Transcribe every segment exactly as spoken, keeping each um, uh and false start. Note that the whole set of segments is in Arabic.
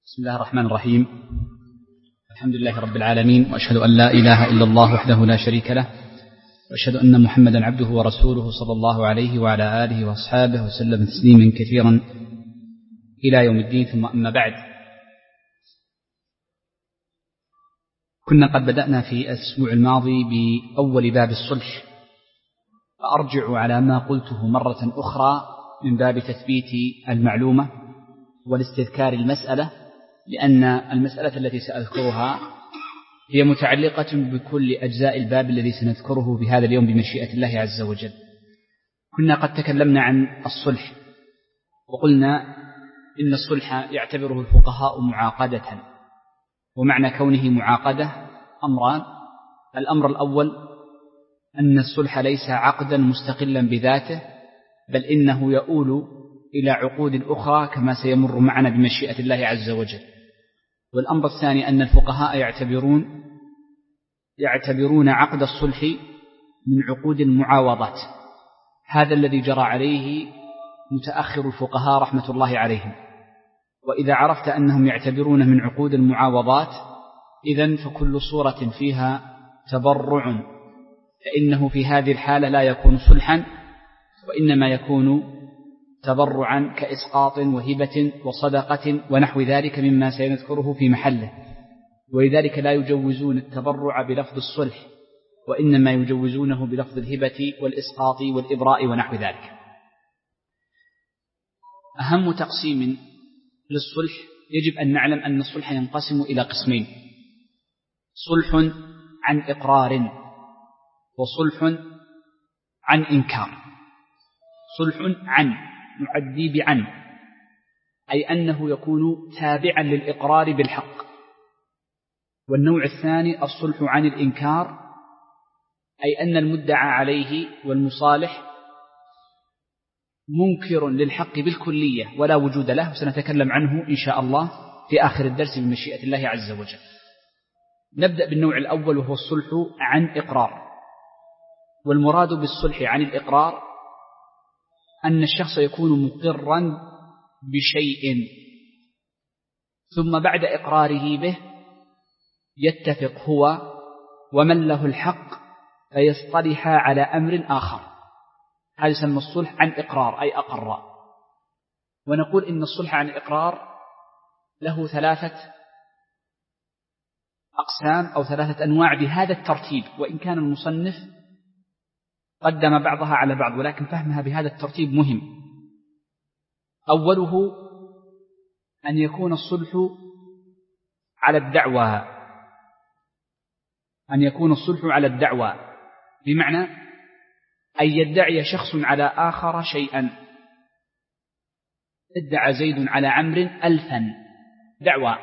بسم الله الرحمن الرحيم. الحمد لله رب العالمين، وأشهد أن لا إله إلا الله وحده لا شريك له، وأشهد أن محمدا عبده ورسوله صلى الله عليه وعلى آله وأصحابه وسلم تسليما كثيرا إلى يوم الدين. ثم أما بعد، كنا قد بدأنا في الأسبوع الماضي بأول باب الصلح، فأرجع على ما قلته مرة أخرى من باب تثبيت المعلومة والاستذكار المسألة، لأن المسألة التي سأذكرها هي متعلقة بكل أجزاء الباب الذي سنذكره في هذا اليوم بمشيئة الله عز وجل. كنا قد تكلمنا عن الصلح، وقلنا إن الصلح يعتبره الفقهاء معاقدة، ومعنى كونه معاقدة أمران: الأمر الأول أن الصلح ليس عقدا مستقلا بذاته، بل إنه يؤول إلى عقود أخرى كما سيمر معنا بمشيئة الله عز وجل. والأمر الثاني أن الفقهاء يعتبرون يعتبرون عقد الصلح من عقود المعاوضات، هذا الذي جرى عليه متأخر الفقهاء رحمة الله عليهم. وإذا عرفت أنهم يعتبرون من عقود المعاوضات، إذن فكل صورة فيها تبرع فإنه في هذه الحالة لا يكون صلحا، وإنما يكون تبرعا كإسقاط وهبة وصدقة ونحو ذلك مما سنذكره في محله. ولذلك لا يجوزون التبرع بلفظ الصلح، وإنما يجوزونه بلفظ الهبة والإسقاط والإبراء ونحو ذلك. أهم تقسيم للصلح يجب أن نعلم أن الصلح ينقسم إلى قسمين: صلح عن إقرار، وصلح عن إنكار. صلح عن نعدي بعن، أي أنه يكون تابعا للإقرار بالحق. والنوع الثاني الصلح عن الإنكار، أي أن المدعى عليه والمصالح منكر للحق بالكلية ولا وجود له، وسنتكلم عنه إن شاء الله في آخر الدرس بمشيئة الله عز وجل. نبدأ بالنوع الأول، وهو الصلح عن إقرار. والمراد بالصلح عن الإقرار أن الشخص يكون مقرا بشيء، ثم بعد إقراره به يتفق هو ومن له الحق فيصطلح على أمر آخر، هذا يسمى الصلح عن إقرار، أي أقر. ونقول إن الصلح عن إقرار له ثلاثة أقسام أو ثلاثة أنواع بهذا الترتيب، وإن كان المصنف قدم بعضها على بعض، ولكن فهمها بهذا الترتيب مهم. أوله أن يكون الصلح على الدعوى، أن يكون الصلح على الدعوى بمعنى أن يدعي شخص على آخر شيئا. ادعى زيد على عمرو ألفا، دعوى.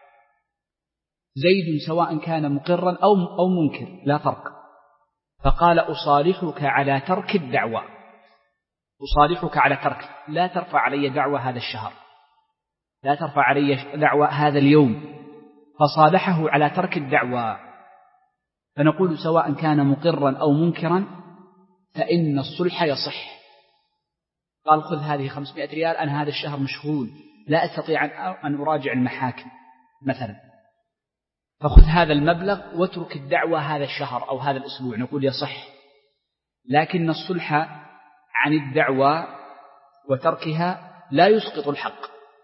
زيد سواء كان مقرا أو أو منكر لا فرق، فقال أصالحك على ترك الدعوة، أصالحك على ترك، لا ترفع علي دعوة هذا الشهر، لا ترفع علي دعوة هذا اليوم، فصالحه على ترك الدعوة. فنقول سواء كان مقرا أو منكرا فإن الصلح يصح. قال خذ هذه خمسمائة ريال، أنا هذا الشهر مشغول لا أستطيع أن أراجع المحاكم مثلا، فخذ هذا المبلغ واترك الدعوة هذا الشهر أو هذا الأسبوع، نقول يصح. لكن الصلح عن الدعوة وتركها لا يسقط الحق،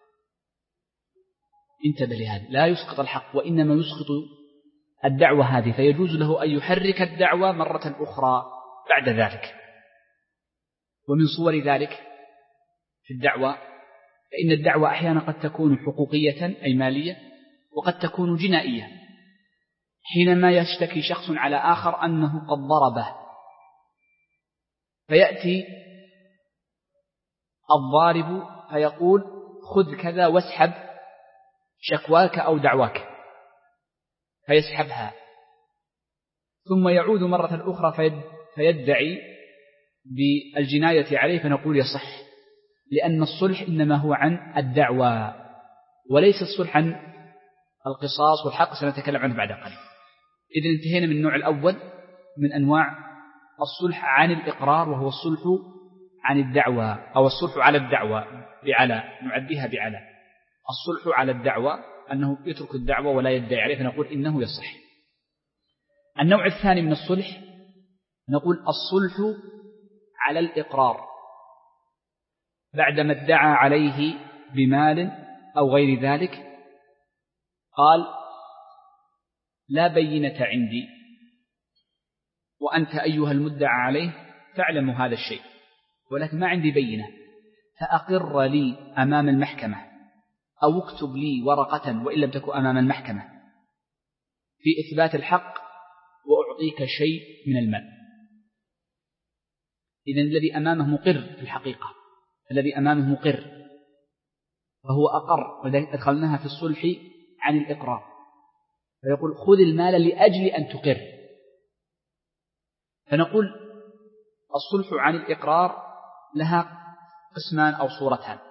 انتبه لهذا، لا يسقط الحق، وإنما يسقط الدعوة هذه، فيجوز له أن يحرك الدعوة مرة أخرى بعد ذلك. ومن صور ذلك في الدعوة، فإن الدعوة أحيانا قد تكون حقوقية أي مالية، وقد تكون جنائية، حينما يشتكي شخص على آخر أنه قد ضربه، فيأتي الضارب فيقول خذ كذا واسحب شكواك أو دعواك، فيسحبها، ثم يعود مرة أخرى فيدعي بالجناية عليه، فنقول يصح، لأن الصلح إنما هو عن الدعوة وليس الصلح عن القصاص والحق، سنتكلم عنه بعد قليل. إذن انتهينا من النوع الأول من أنواع الصلح عن الإقرار، وهو الصلح عن الدعوة أو الصلح على الدعوة بعلى، نعديها بعلى. الصلح على الدعوة أنه يترك الدعوة ولا يدعي عليه، فنقول إنه يصح. النوع الثاني من الصلح نقول الصلح على الإقرار بعدما ادعى عليه بمال أو غير ذلك، قال لا بينة عندي وأنت أيها المدعى عليه تعلم هذا الشيء ولكن ما عندي بينة، فأقر لي أمام المحكمة أو اكتب لي ورقة وإن لم تكن أمام المحكمة في إثبات الحق وأعطيك شيء من المال. إذن الذي أمامه مقر في الحقيقة، الذي أمامه مقر فهو أقر، ولذلك أدخلناها في الصلح عن الإقرار، فيقول خذ المال لأجل أن تقر. فنقول الصلح عن الإقرار لها قسمان أو صورتان: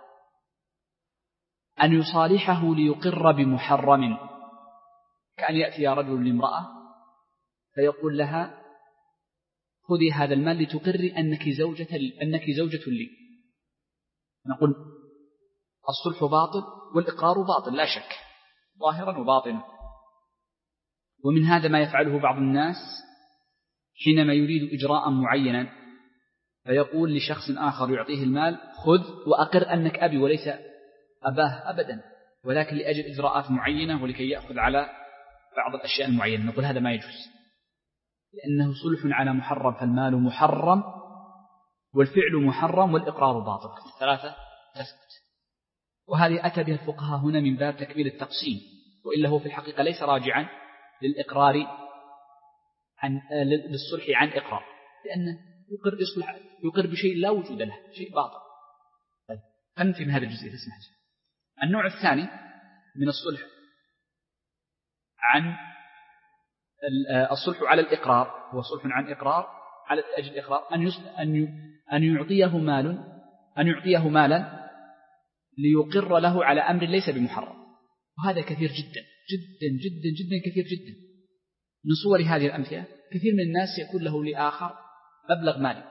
أن يصالحه ليقر بمحرم، كأن يأتي رجل لامرأة فيقول لها خذي هذا المال لتقري أنك زوجة أنك زوجة لي. نقول الصلح باطل والإقرار باطل لا شك، ظاهرا وباطنا. ومن هذا ما يفعله بعض الناس حينما يريد إجراء معينا فيقول لشخص آخر يعطيه المال خذ وأقر أنك أبي، وليس أباه أبدا، ولكن لأجل إجراءات معينة ولكي يأخذ على بعض الأشياء المعينة. نقول هذا ما يجوز، لأنه صلح على محرم، فالمال محرم والفعل محرم والإقرار باطل، ثلاثة تثبت. وهذه أتى بها الفقهاء هنا من باب تكميل التقسيم، وإلا هو في الحقيقة ليس راجعا للإقرار عن للصلح عن إقرار، لأنه يقر يصلح يقر بشيء لا وجود له، شيء باطل. طيب أنت من هذا الجزء تسمح. النوع الثاني من الصلح عن الصلح على الإقرار هو صلح عن إقرار على أجل الإقرار، أن أن أن يعطيه مال أن يعطيه مالا ليقر له على أمر ليس بمحرم، وهذا كثير جدا جدا جدا جدا كثير جدا. من صور هذه الأمثلة كثير من الناس يكون له لآخر مبلغ مالي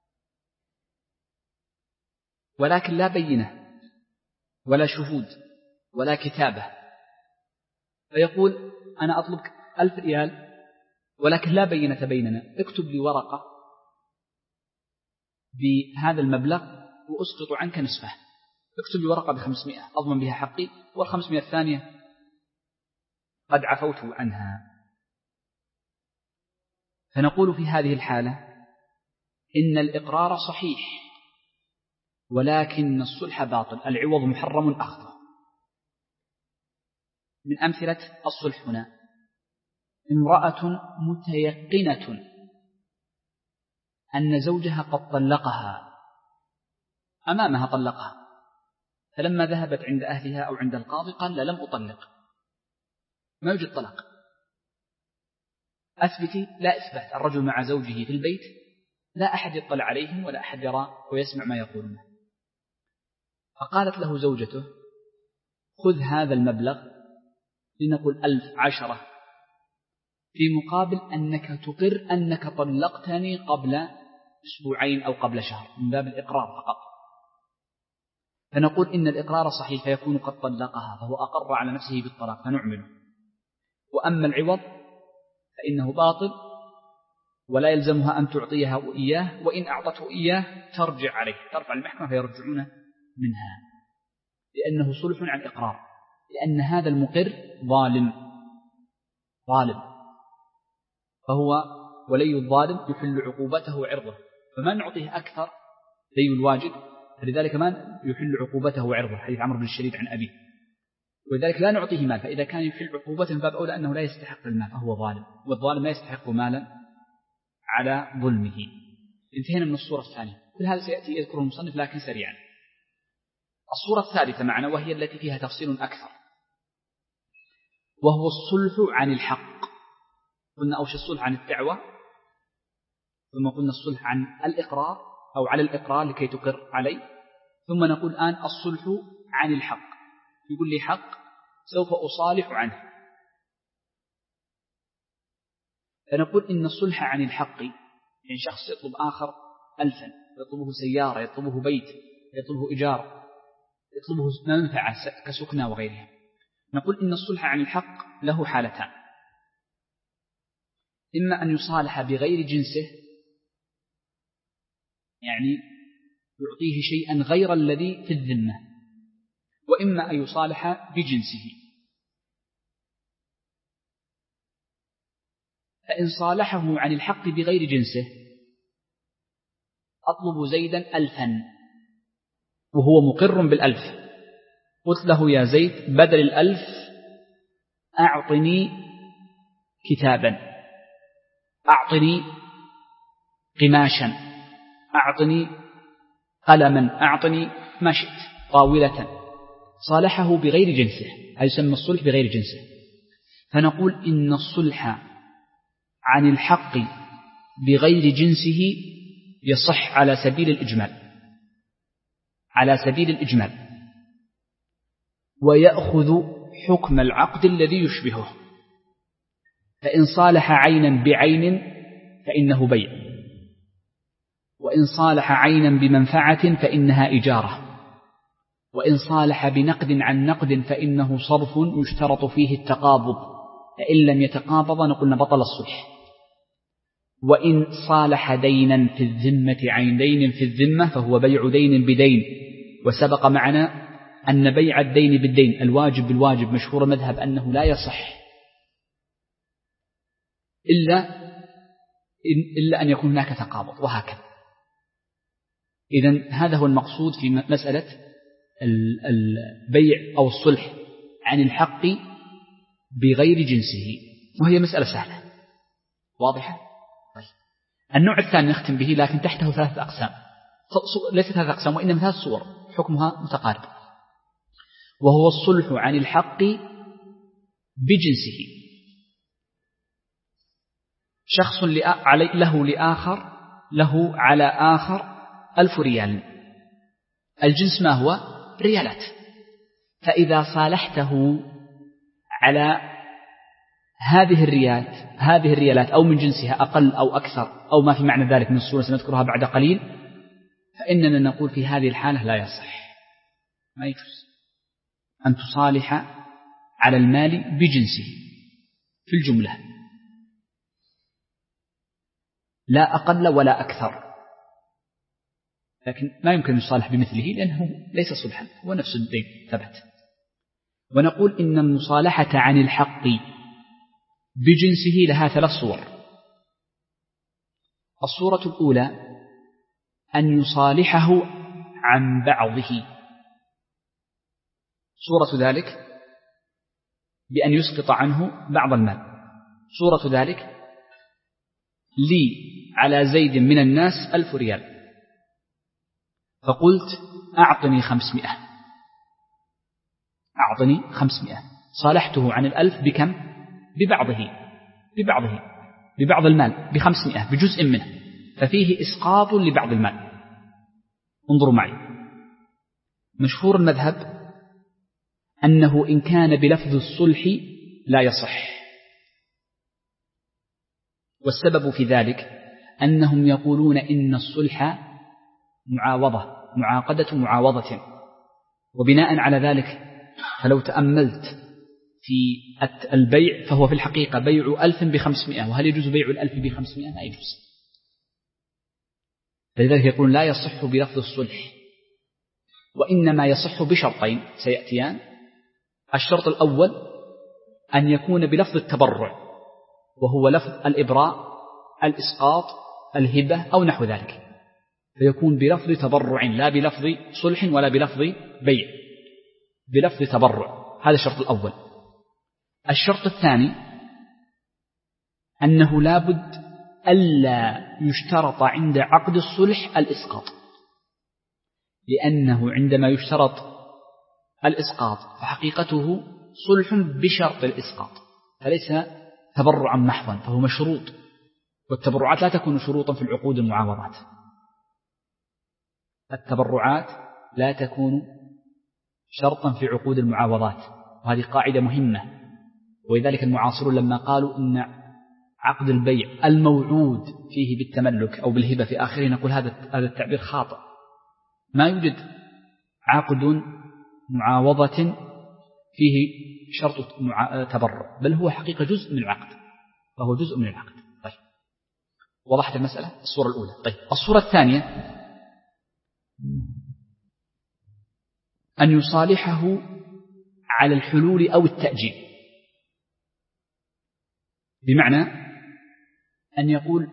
ولكن لا بينة ولا شهود ولا كتابة، فيقول أنا أطلبك ألف ريال ولكن لا بينة بيننا، اكتب لي ورقة بهذا المبلغ وأسقط عنك نصفه، اكتب لي ورقة بخمسمائة أضمن بها حقي والخمسمائة الثانية قد عفوت عنها. فنقول في هذه الحالة إن الإقرار صحيح ولكن الصلح باطل، العوض محرم أخذه. من أمثلة الصلح هنا امرأة متيقنة أن زوجها قد طلقها، أمامها طلقها، فلما ذهبت عند أهلها أو عند القاضي قال لا لم أطلق، ما يوجد طلاق، أثبتي. لا إثبات، الرجل مع زوجه في البيت لا أحد يطلع عليهم ولا أحد يرى ويسمع ما يقولون. فقالت له زوجته خذ هذا المبلغ لنقول ألف عشرة في مقابل أنك تقر أنك طلقتني قبل أسبوعين أو قبل شهر، من باب الإقرار فقط. فنقول إن الإقرار صحيح فيكون قد طلقها فهو أقر على نفسه بالطلاق فنعمله. وأما العوض فإنه باطل ولا يلزمها أن تعطيها إياه، وإن أعطته إياه ترجع عليه، ترفع المحكمة فيرجعون منها، لأنه صلح عن إقرار، لأن هذا المقر ظالم ظالم فهو ولي الظالم يحل عقوبته وعرضه، فما نعطيه أكثر لي الواجب، فلذلك ما يحل عقوبته وعرضه، حديث عمرو بن الشريد عن أبيه. ولذلك لا نعطيه مال، فإذا كان يحل عقوبته من باب أولى أنه لا يستحق المال فهو ظالم، والظالم لا يستحق مالا على ظلمه. انتهينا من الصورة الثانية، كل هذا سيأتي يذكر المصنف لكن سريعا. الصورة الثالثة معنا وهي التي فيها تفصيل أكثر، وهو الصلح عن الحق. قلنا أوش الصلح عن الدعوة، ثم قلنا الصلح عن الإقرار أو على الإقرار لكي تقر عليه، ثم نقول الآن الصلح عن الحق. يقول لي حق سوف أصالح عنه، فنقول إن الصلح عن الحق يعني شخص يطلب آخر ألفا، يطلبه سيارة، يطلبه بيت، يطلبه إيجار، يطلبه منفعة كسكنى وغيرها. نقول إن الصلح عن الحق له حالتان: إما أن يصالح بغير جنسه، يعني يعطيه شيئا غير الذي في الذمة، وإما أن يصالح بجنسه. فإن صالحه عن الحق بغير جنسه: أطلب زيدا ألفا وهو مقر بالألف، قلت له يا زيد بدل الألف أعطني كتابا، أعطني قماشا، أعطني قلما، أعطني ما شئت، طاولة. صالحه بغير جنسه، هذا يسمى الصلح بغير جنسه. فنقول إن الصلح عن الحق بغير جنسه يصح على سبيل الإجمال، على سبيل الإجمال، ويأخذ حكم العقد الذي يشبهه. فإن صالح عينا بعين فإنه بيع، وإن صالح عينا بمنفعة فإنها إجارة، وإن صالح بنقد عن نقد فإنه صرف يشترط فيه التقابض، فإن لم يتقابض نقول بطل الصلح. وإن صالح دينا في الذمة عن دين في الذمة فهو بيع دين بدين. وسبق معنا أن بيع الدين بالدين الواجب بالواجب مشهور المذهب أنه لا يصح إلا إلا أن يكون هناك تقابض، وهكذا. إذن هذا هو المقصود في مسألة البيع أو الصلح عن الحق بغير جنسه، وهي مسألة سهلة واضحة. طيب. النوع الثاني نختم به، لكن تحته ثلاثة أقسام، ليست ثلاثة أقسام وإنما ثلاث صور حكمها متقارب، وهو الصلح عن الحق بجنسه. شخص له لآخر له على آخر ألف ريال، الجنس ما هو؟ ريالات. فإذا صالحته على هذه الريالات هذه الريالات أو من جنسها أقل أو أكثر أو ما في معنى ذلك من الصورة سنذكرها بعد قليل، فإننا نقول في هذه الحالة لا يصح، ما يجوز أن تصالح على المال بجنسه في الجملة، لا أقل ولا أكثر. لكن ما يمكن يصالح بمثله لأنه ليس صلحا، هو نفس الدين ثبت. ونقول إن المصالحة عن الحق بجنسه لها ثلاث صور. الصورة الأولى أن يصالحه عن بعضه، صورة ذلك بأن يسقط عنه بعض المال. صورة ذلك: لي على زيد من الناس ألف ريال، فقلت أعطني خمسمائة، أعطني خمسمائة، صالحته عن الألف بكم؟ ببعضه ببعضه ببعض المال بخمسمائة، بجزء منه، ففيه إسقاط لبعض المال. انظروا معي، مشهور المذهب أنه إن كان بلفظ الصلح لا يصح، والسبب في ذلك أنهم يقولون إن الصلح معاوضة، معاقدة معاوضة، وبناء على ذلك فلو تأملت في البيع فهو في الحقيقة بيع ألف بخمسمائة، وهل يجوز بيع الألف بخمسمائة؟ لا يجوز. فلذلك يقولون لا يصح بلفظ الصلح، وإنما يصح بشرطين سيأتيان. الشرط الأول أن يكون بلفظ التبرع، وهو لفظ الإبراء، الإسقاط، الهبة أو نحو ذلك، فيكون بلفظ تبرع لا بلفظ صلح ولا بلفظ بيع، بلفظ تبرع. هذا الشرط الأول. الشرط الثاني أنه لا بد ألا يشترط عند عقد الصلح الإسقاط، لأنه عندما يشترط الإسقاط فحقيقته صلح بشرط الإسقاط، فليس تبرعا محضا، فهو مشروط، والتبرعات لا تكون شروطا في العقود المعاوضات. التبرعات لا تكون شرطا في عقود المعاوضات، وهذه قاعدة مهمة. ولذلك المعاصرون لما قالوا إن عقد البيع الموعود فيه بالتملك أو بالهبة في آخره، نقول هذا هذا التعبير خاطئ. ما يوجد عقد معاوضة فيه شرط تبرع، بل هو حقيقة جزء من العقد، فهو جزء من العقد. طيب وضحت المسألة الصورة الأولى. طيب الصورة الثانية أن يصالحه على الحلول أو التأجيل، بمعنى أن يقول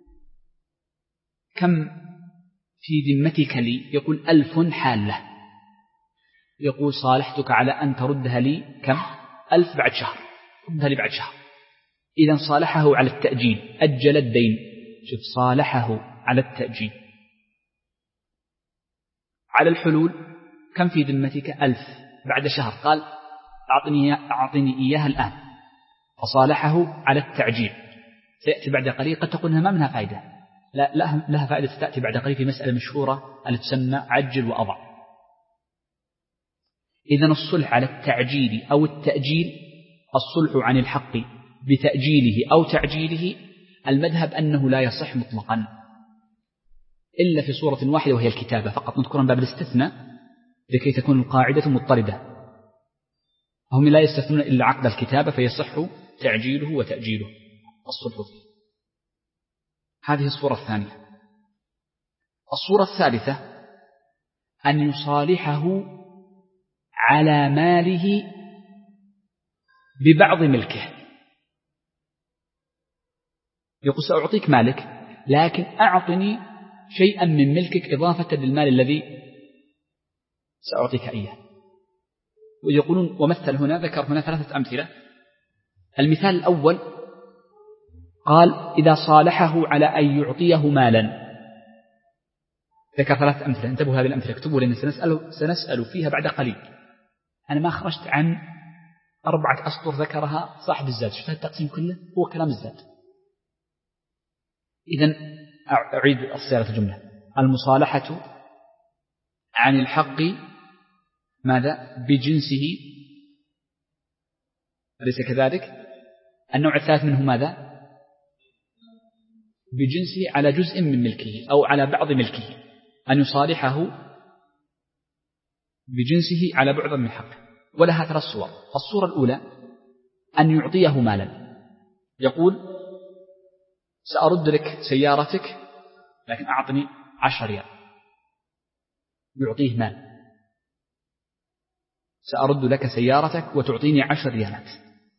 كم في ذمتك لي، يقول ألف حالة، يقول صالحتك على أن تردها لي كم؟ ألف بعد شهر، ردها لي بعد شهر. إذا صالحه على التأجيل، أجل الدين. شوف، صالحه على التأجيل. على الحلول كم في ذمتك؟ ألف بعد شهر، قال أعطني, أعطني إياها الآن، فصالحه على التعجيل. سيأتي بعد قليل، قد تقول ما منها فائدة، لا لها فائدة تأتي بعد قليل في مسألة مشهورة التي تسمى عجل وأضع. إذن الصلح على التعجيل أو التأجيل، الصلح عن الحق بتأجيله أو تعجيله، المذهب أنه لا يصح مطلقا إلا في صورة واحدة وهي الكتابة فقط، نذكرها باب الاستثناء لكي تكون القاعدة مضطردة. هم لا يستثنون إلا عقد الكتابة فيصح تعجيله وتأجيله الصلح فيه. هذه الصورة الثانية. الصورة الثالثة أن يصالحه على ماله ببعض ملكه، يقول سأعطيك مالك لكن أعطني شيئا من ملكك إضافة للمال الذي سأعطيك إياه. ويقولون ومثل هنا، ذكر هنا ثلاثة أمثلة. المثال الأول قال إذا صالحه على أن يعطيه مالا، ذكر ثلاث أمثلة. انتبهوا هذه الأمثلة، اكتبوا لنا سنسأل, سنسأل فيها بعد قليل. أنا ما خرجت عن أربعة أسطر ذكرها صاحب الزاد، شفت التقسيم كله هو كلام الزاد. إذن أعيد الصياغة الجملة: المصالحة عن الحق ماذا؟ بجنسه، أليس كذلك؟ النوع الثالث منه ماذا؟ بجنسه على جزء من ملكه أو على بعض ملكه، أن يصالحه بجنسه على بعض من حقه. ولها ثلاث صور. الصورة الأولى أن يعطيه مالا، يقول سأرد لك سيارتك لكن أعطني عشر ريال، يعطيه مال. سأرد لك سيارتك وتعطيني عشر ريالات.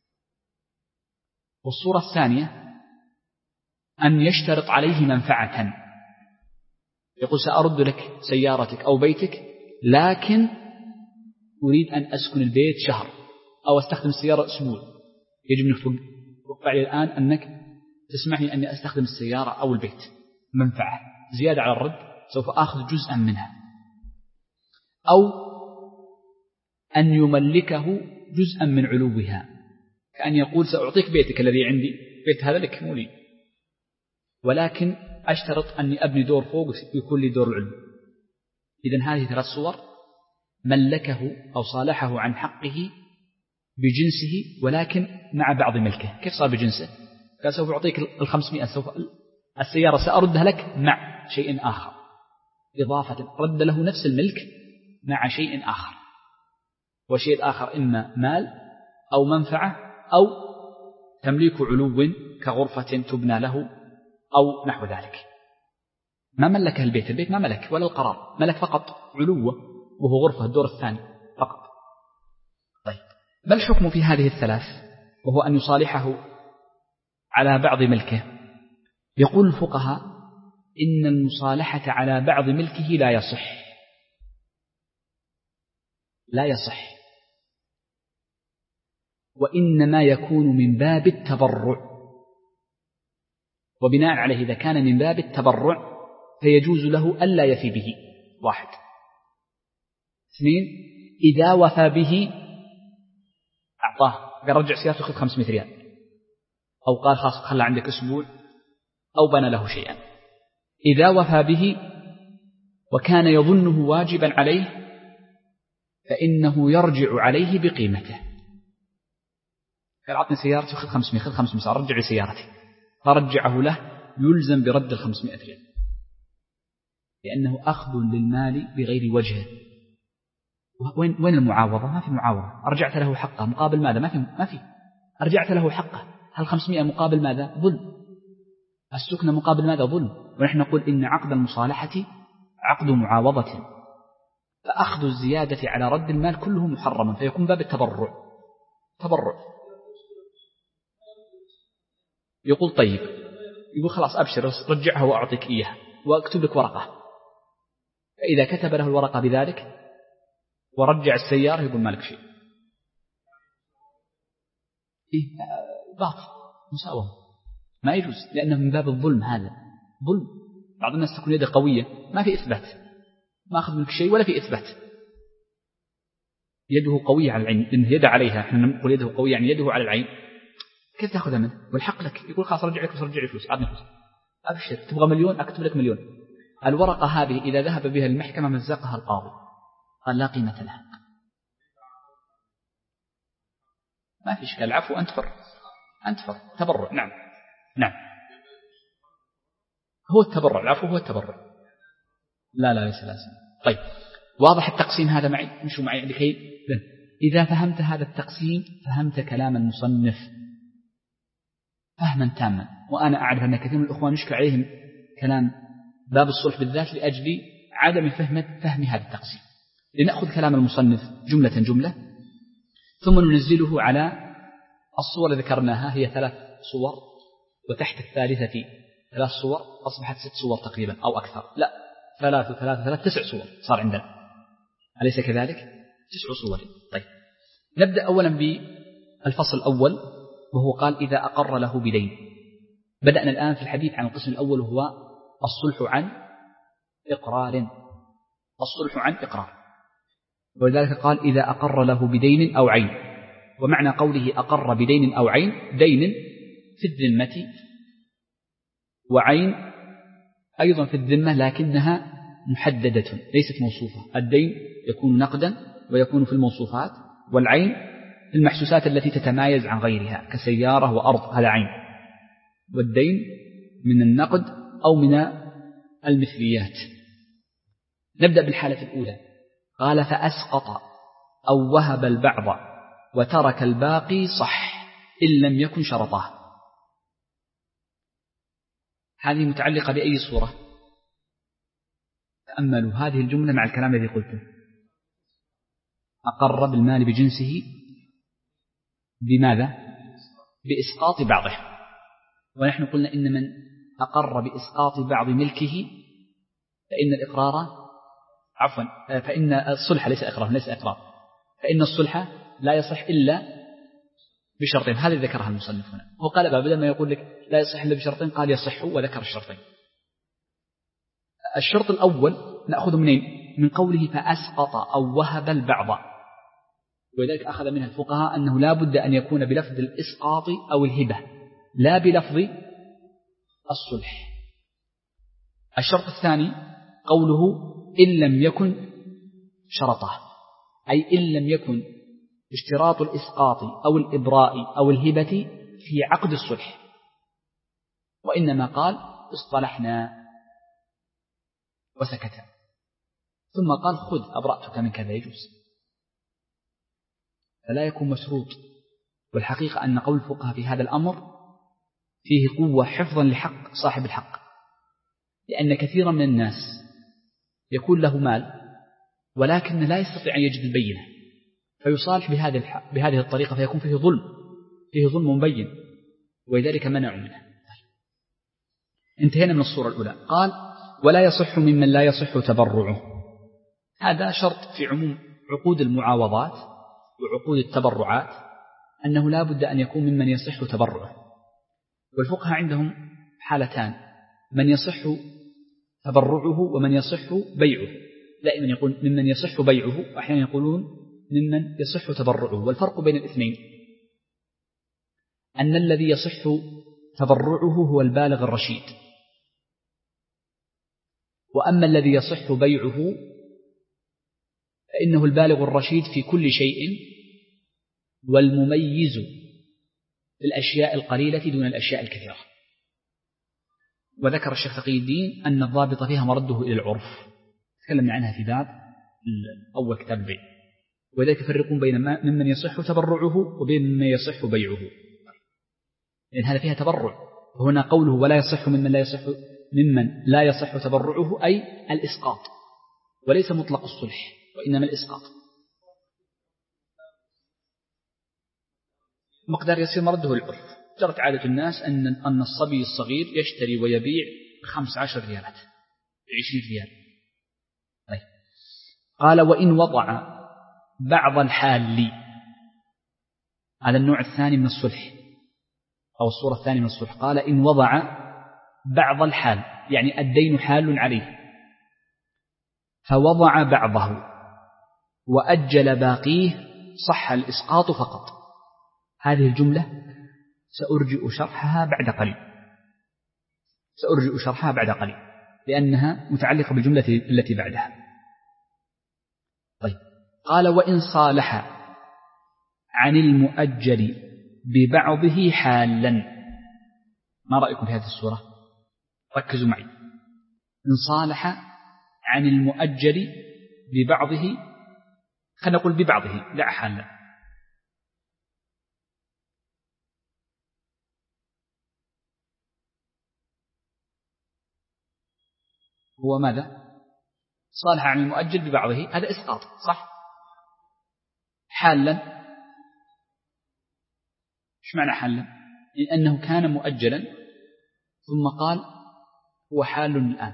والصورة الثانية أن يشترط عليه منفعة، يقول سأرد لك سيارتك أو بيتك لكن أريد أن أسكن البيت شهر أو أستخدم السيارة أسبوع. يجب أن توقع لي الآن أنك تسمحني أني أستخدم السيارة أو البيت، منفعة زيادة على الرد، سوف أخذ جزءا منها. أو أن يملكه جزءا من علوها، كأن يقول سأعطيك بيتك الذي عندي، بيت هذا لك مو لي، ولكن أشترط أني أبني دور فوق ويكون لي دور العلو. إذن هذه ثلاث صور: ملكه أو صالحه عن حقه بجنسه ولكن مع بعض ملكه. كيف صار بجنسه؟ قال سوف أعطيك الخمسمائة، سوف السيارة سأردها لك مع شيء آخر، إضافة رد له نفس الملك مع شيء آخر، وشيء الآخر إما مال أو منفعة أو تمليك علو كغرفة تبنى له أو نحو ذلك. ما ملك البيت، البيت ما ملك ولا القرار، ملك فقط علوه وهو غرفة الدور الثاني فقط. طيب ما الحكم في هذه الثلاث؟ وهو أن يصالحه على بعض ملكه. يقول الفقهاء إن المصالحة على بعض ملكه لا يصح، لا يصح، وإنما يكون من باب التبرع. وبناء عليه إذا كان من باب التبرع فيجوز له ألا يفي به، واحد. اثنين، إذا وفى به أعطاه، قال رجع سيارته خذ خمسمائة ريال، أو قال خلاص خلى عندك أسبوع، أو بنى له شيئا. إذا وفى به وكان يظنه واجبا عليه فإنه يرجع عليه بقيمته. قال أعطني سيارتي خذ خمسمائة، خذ خمسمائة، رجع لي سيارتي، فرجعه له، يلزم برد الخمسمائة ريال، لأنه أخذ للمال بغير وجه، وين وين المعاوضة؟ ما في معاوضة. أرجعت له حقه مقابل ماذا؟ ما في ما في أرجعت له حقه. هل خمسمائة مقابل ماذا؟ ظلم. السكنة مقابل ماذا؟ ظلم. ونحن نقول إن عقد المصالحة عقد معاوضة، فأخذ الزيادة على رد المال كله محرم، فيكون باب التبرع. تبرع. يقول طيب، يقول خلاص أبشر رجعها وأعطيك إياها وأكتب لك ورقة. فإذا كتب له الورقة بذلك ورجع السيارة يقول مالك شيء. إيه باطل، مساومة، ما يجوز، لأنه من باب الظلم. هذا ظلم. بعض الناس تكون يده قوية، ما في إثبات، ما أخذ منك شيء ولا في إثبات. يده قوية على العين، إن يد عليها، إحنا نقول يده قوية يعني يده على العين، كيف تأخذها منه؟ والحق لك. يقول خلاص رجع لك، رجع لي فلوس، عطني فلوس. أبشر، تبغى مليون أكتب لك مليون. الورقة هذه إذا ذهب بها المحكمة مزقها القاضي، قال لا قيمة لها. ما في إشكال، العفو، أنت حر، أنت حر. تبرع. نعم نعم، هو التبرع، العفو هو التبرع. لا لا ليس لازم. طيب واضح التقسيم هذا معي؟ مشوا معي لكي إذا فهمت هذا التقسيم فهمت كلام المصنف فهما تاما. وأنا أعرف أن كثير من الأخوان يشكل عليهم كلام باب الصلح بالذات لأجل عدم فهم فهم هذا التقسيم. لنأخذ كلام المصنف جملة جملة ثم ننزله على الصور اللي ذكرناها، هي ثلاث صور، وتحت الثالثة ثلاث صور، أصبحت ست صور تقريبا أو أكثر. لا، ثلاث وثلاث ثلاث تسع صور صار عندنا، أليس كذلك؟ تسع صور. طيب نبدأ أولا بالفصل الأول، وهو قال إذا أقر له بدين. بدأنا الآن في الحديث عن القسم الأول، وهو الصلح عن إقرار. الصلح عن إقرار، ولذلك قال إذا أقر له بدين أو عين. ومعنى قوله أقر بدين أو عين، دين في الذمة وعين أيضا في الذمة لكنها محددة ليست موصوفة. الدين يكون نقدا ويكون في الموصوفات، والعين في المحسوسات التي تتمايز عن غيرها كسيارة وأرض، هذا عين. والدين من النقد أو من المثليات. نبدأ بالحالة الأولى. قال فأسقط أو وهب البعض وترك الباقي صح إن لم يكن شرطه. هذه متعلقة بأي صورة؟ تأملوا هذه الجملة مع الكلام الذي قلته. أقر بالمال بجنسه بماذا؟ بإسقاط بعضه. ونحن قلنا إن من أقر بإسقاط بعض ملكه فإن الإقرار عفوا فإن الصلح ليس إقرار ليس إقرار فإن الصلح لا يصح إلا بشرطين. هذه ذكرها المصنف هنا. هو قال بدل ما يقول لك لا يصح إلا بشرطين قال يصح، وذكر الشرطين. الشرط الأول نأخذ منين؟ من قوله فأسقط أو وهب البعض، ولذلك أخذ منها الفقهاء أنه لا بد أن يكون بلفظ الإسقاط أو الهبة لا بلفظ الصلح. الشرط الثاني قوله إن لم يكن شرطه، أي إن لم يكن اشتراط الإسقاط أو الإبراء أو الهبة في عقد الصلح، وإنما قال اصطلحنا وسكت، ثم قال خذ أبرأتك من كذا، يجوز، فلا يكون مشروط. والحقيقة أن قول الفقهاء في هذا الأمر فيه قوة حفظا لحق صاحب الحق، لأن كثيرا من الناس يكون له مال ولكن لا يستطيع أن يجد البينة، فيصالح بهذه بهذه الطريقة، فيكون فيه ظلم فيه ظلم مبين، ولذلك منعوا منه. انتهينا من الصورة الأولى. قال ولا يصح ممن لا يصح تبرعه. هذا شرط في عموم عقود المعاوضات وعقود التبرعات، أنه لا بد أن يكون ممن يصح تبرعه. والفقهاء عندهم حالتان: من يصح تبرعه ومن يصح بيعه. دائما يقول ممن يصح بيعه، وأحيانا يقولون ممن يصح تبرعه. والفرق بين الاثنين أن الذي يصح تبرعه هو البالغ الرشيد، وأما الذي يصح بيعه فإنه البالغ الرشيد في كل شيء، والمميز في الأشياء القليلة دون الأشياء الكثيرة. وذكر الشيخ تقي الدين أن الضابط فيها مرده إلى العرف، تكلمنا عنها في باب أول كتاب البيع. وذلك يفرقون بين ممن يصح تبرعه وبين ممن يصح بيعه، لأن هذا فيها تبرع. وهنا قوله ولا يصح ممن لا يصح ممن لا يصح تبرعه أي الإسقاط، وليس مطلق الصلح وإنما الإسقاط. مقدار يسير مرده العرف. جرت عادة الناس أن أن الصبي الصغير يشتري ويبيع خمس عشر ريالات عشرين ريال. طيب. قال وإن وضع بعض الحال، هذا النوع الثاني من الصلح أو الصورة الثانية من الصلح. قال إن وضع بعض الحال يعني الدين حال عليه، فوضع بعضه وأجل باقيه صح الإسقاط فقط. هذه الجملة سأرجئ شرحها بعد قليل، سأرجئ شرحها بعد قليل لأنها متعلقة بالجملة التي بعدها. طيب. قال وإن صالح عن المؤجل ببعضه حالا. ما رأيكم في هذه الصورة؟ ركزوا معي. إن صالح عن المؤجل ببعضه، خلينا نقول ببعضه لا حالا. هو ماذا؟ صالح عن المؤجل ببعضه، هذا إسقاط صح؟ حالا، إيش معنى حالا؟ لأنه كان مؤجلا ثم قال هو حال الآن.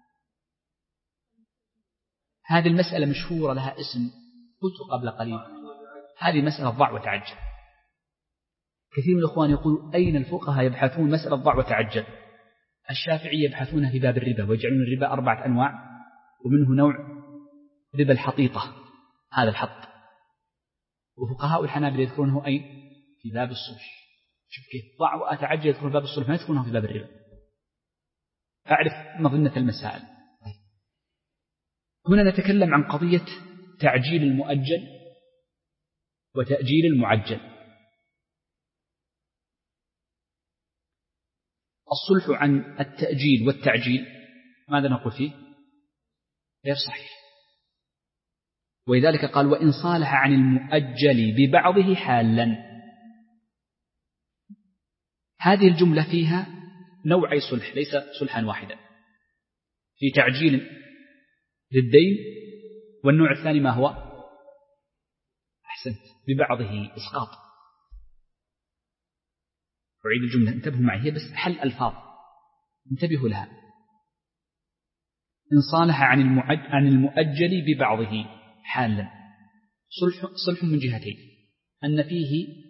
هذه المسألة مشهورة لها اسم قلت قبل قليل، هذه مسألة ضع وتعجل. كثير من الأخوان يقول أين الفقهاء يبحثون مسألة ضع وتعجل؟ الشافعي يبحثونها في باب الربا ويجعلون الربا أربعة أنواع، ومنه نوع ربا الحطيطة، هذا الحط. وفقهاء الحنابلة يذكرونه أين؟ في باب الصلح. شوف كيف ضع وأتعجل يذكرون باب الصلح ما يذكرونه في باب الربا. أعرف مظنة المسائل. هنا نتكلم عن قضية تعجيل المؤجل وتأجيل المعجل. الصلح عن التأجيل والتعجيل ماذا نقول فيه؟ غير صحيح. ولذلك قال وإن صالح عن المؤجل ببعضه حالا. هذه الجملة فيها نوعي صلح ليس صلحا واحدا، في تعجيل للدين، والنوع الثاني ما هو؟ أحسنت، ببعضه إسقاط. أعيد الجملة، انتبهوا معي، هي بس حل ألفاظ انتبهوا لها. إن صالح عن عن المؤجل ببعضه حالا، صلح صلح من جهتين، أن فيه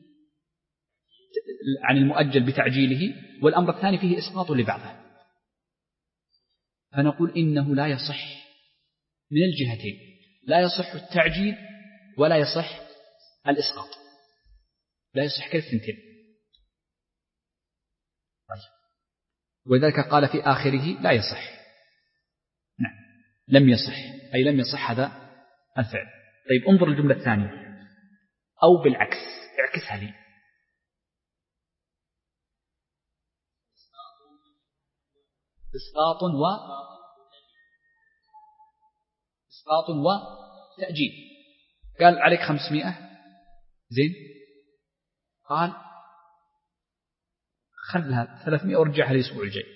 عن المؤجل بتعجيله، والأمر الثاني فيه إسقاط لبعضه. فنقول إنه لا يصح من الجهتين، لا يصح التعجيل ولا يصح الإسقاط، لا يصح كل الثنتين. ولذلك قال في آخره لا يصح. نعم، لم يصح، أي لم يصح هذا الفعل. طيب انظر الجملة الثانية، أو بالعكس، اعكسها لي. إسقاط و إسقاط وتأجيل. قال عليك خمسمائة، زين، قال خلها ثلاثمائة ورجعها الأسبوع الجاي.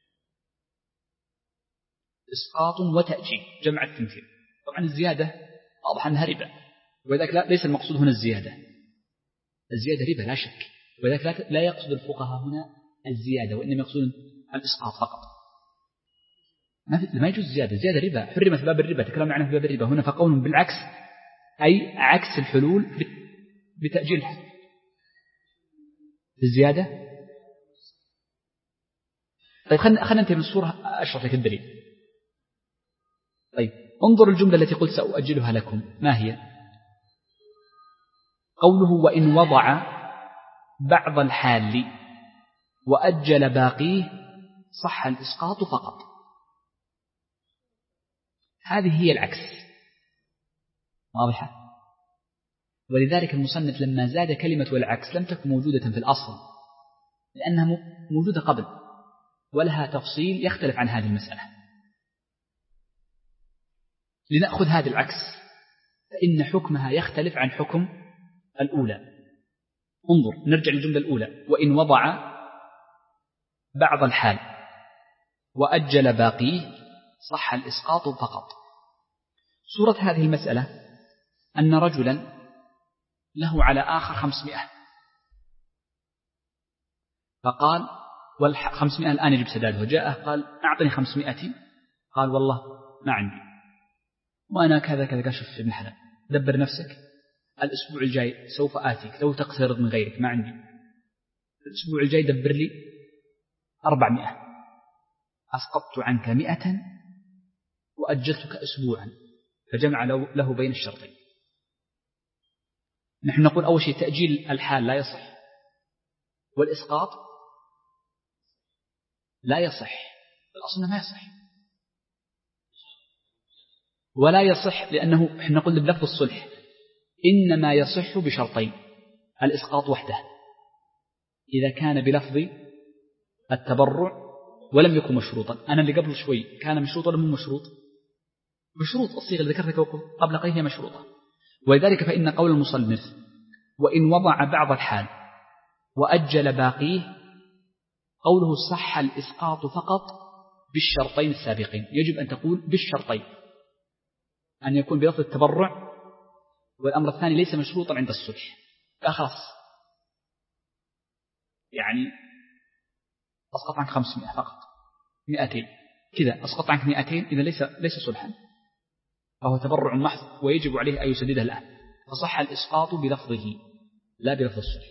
إسقاط وتأجيل، جمع الثنتين. طبعا الزيادة واضح أنها ربا، ولذلك لا ليس المقصود هنا الزيادة، الزيادة ربا لا شك، ولذلك لا لا يقصد الفقهاء هنا الزيادة، وإنما يقصدون الإسقاط فقط. ما في ما يجوز الزيادة، الزيادة ربا، حرمت في باب الربا، تكلمنا عنها في باب الربا. هنا فقول بالعكس، أي عكس الحلول بتأجيلها. الزيادة. طيب خلنا خلنا ننتهي من الصورة أشرح لك الدليل. طيب انظر الجملة التي قلت سأؤجلها لكم، ما هي؟ قوله وإن وضع بعض الحال وأجل باقيه صح الإسقاط فقط. هذه هي العكس، واضحة؟ ولذلك المصنف لما زاد كلمة والعكس لم تكن موجودة في الأصل، لأنها موجودة قبل ولها تفصيل يختلف عن هذه المسألة. لنأخذ هذا العكس فإن حكمها يختلف عن حكم الأولى. انظر، نرجع للجملة الأولى: وإن وضع بعض الحال وأجل باقيه صح الإسقاط فقط. صورة هذه المسألة أن رجلا له على آخر خمسمائة، فقال والخمسمائة الآن يجب سدادها، جاءه قال أعطني خمسمائة، قال والله ما عندي وأنا كذا كذا. قال شوف ابن حلال، دبر نفسك، الأسبوع الجاي سوف آتيك لو تقترض من غيرك، ما عندي، الأسبوع الجاي دبر لي أربعمائة، أسقطت عنك مئة وأجلتك أسبوعا، فجمع له بين الشرطين. نحن نقول أول شيء تأجيل الحال لا يصح، والإسقاط لا يصح، الأصل ما يصح ولا يصح، لأنه احنا نقول بلفظ الصلح إنما يصح بشرطين: الإسقاط وحده إذا كان بلفظ التبرع ولم يكن مشروطا. أنا اللي قبل شوي كان مشروط ولا مو مشروط؟ مشروط، الصيغة اللي ذكرتها قبل قليل هي مشروطة. ولذلك فإن قول المصنف وإن وضع بعض الحال وأجل باقيه، قوله صح الإسقاط فقط بالشرطين السابقين. يجب أن تقول بالشرطين، أن يكون بلفظ التبرع، والأمر الثاني ليس مشروطا عند الصلح. أخص يعني أسقط عنك خمسمائة فقط، مئتين كذا، أسقط عنك مئتين، إذا ليس ليس صلحا، فهو تبرع محض ويجب عليه أن يسددها الآن، فصح الإسقاط بلفظه لا بلفظ الصلح.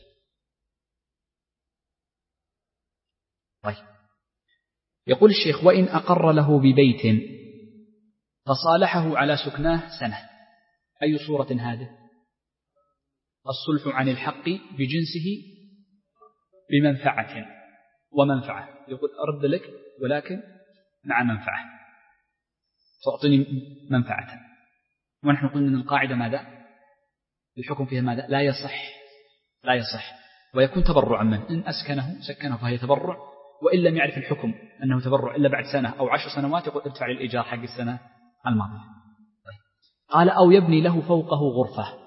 طيب، يقول الشيخ وإن أقر له ببيت فصالحه على سكناه سنة، أي صورة هذه؟ الصلح عن الحق بجنسه بمنفعة ومنفعة، يقول أرد لك ولكن مع منفعة، تعطيني منفعة. ونحن قلنا أن القاعدة ماذا؟ الحكم فيها ماذا؟ لا يصح، لا يصح، ويكون تبرعا منه، إن أسكنه سكنه فهي تبرع، وإن لم يعرف الحكم أنه تبرع إلا بعد سنة أو عشر سنوات يقول ادفع للإيجار حق السنة الماضية. قال أو يبني له فوقه غرفة،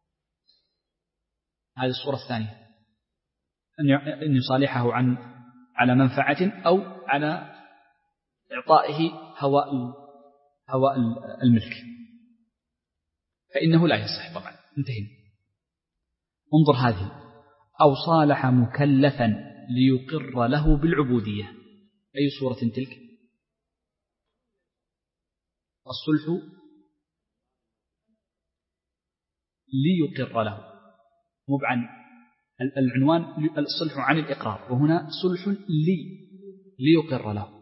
هذه الصورة الثانية، أن يصالحه عن على منفعة أو على إعطائه هواء هواء الملك، فإنه لا يصح طبعا. انتهينا. انظر هذه: أو صالح مكلفا ليقر له بالعبودية، أي صورة تلك؟ الصلح ليقر له، مو عن العنوان الصلح عن الإقرار، وهنا صلح لي ليقر له،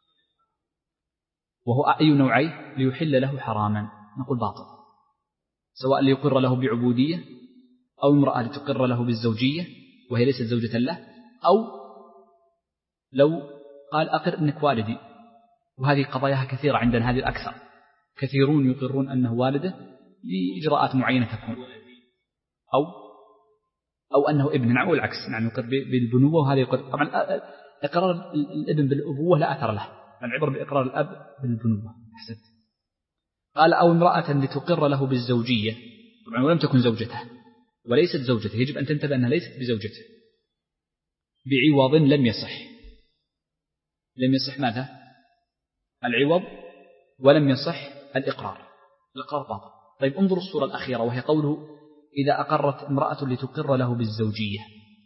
وهو أي نوعيه؟ ليحل له حراما، نقول باطل، سواء ليقر له بعبودية أو امرأة لتقر له بالزوجية وهي ليست زوجة له، أو لو قال أقر إنك والدي، وهذه قضاياها كثيرة عندنا، هذه الأكثر، كثيرون يقرون أنه والده لإجراءات معينة تكون، أو أو أنه ابن، أو العكس، نعم يقر بالبنوة وهذا يقر. طبعا إقرار الابن بالأبوة لا أثر له، العبر بإقرار الأب بالبنوة. حسنت. قال أو امرأة لتقر له بالزوجية، طبعا ولم تكن زوجته وليست زوجته، يجب أن تنتبه أنها ليست بزوجته، بعوض لم يصح، لم يصح ماذا؟ العوض، ولم يصح الإقرار، الإقرار باطل. طيب انظروا الصورة الأخيرة وهي قوله إذا أقرت امرأة لتقر له بالزوجية،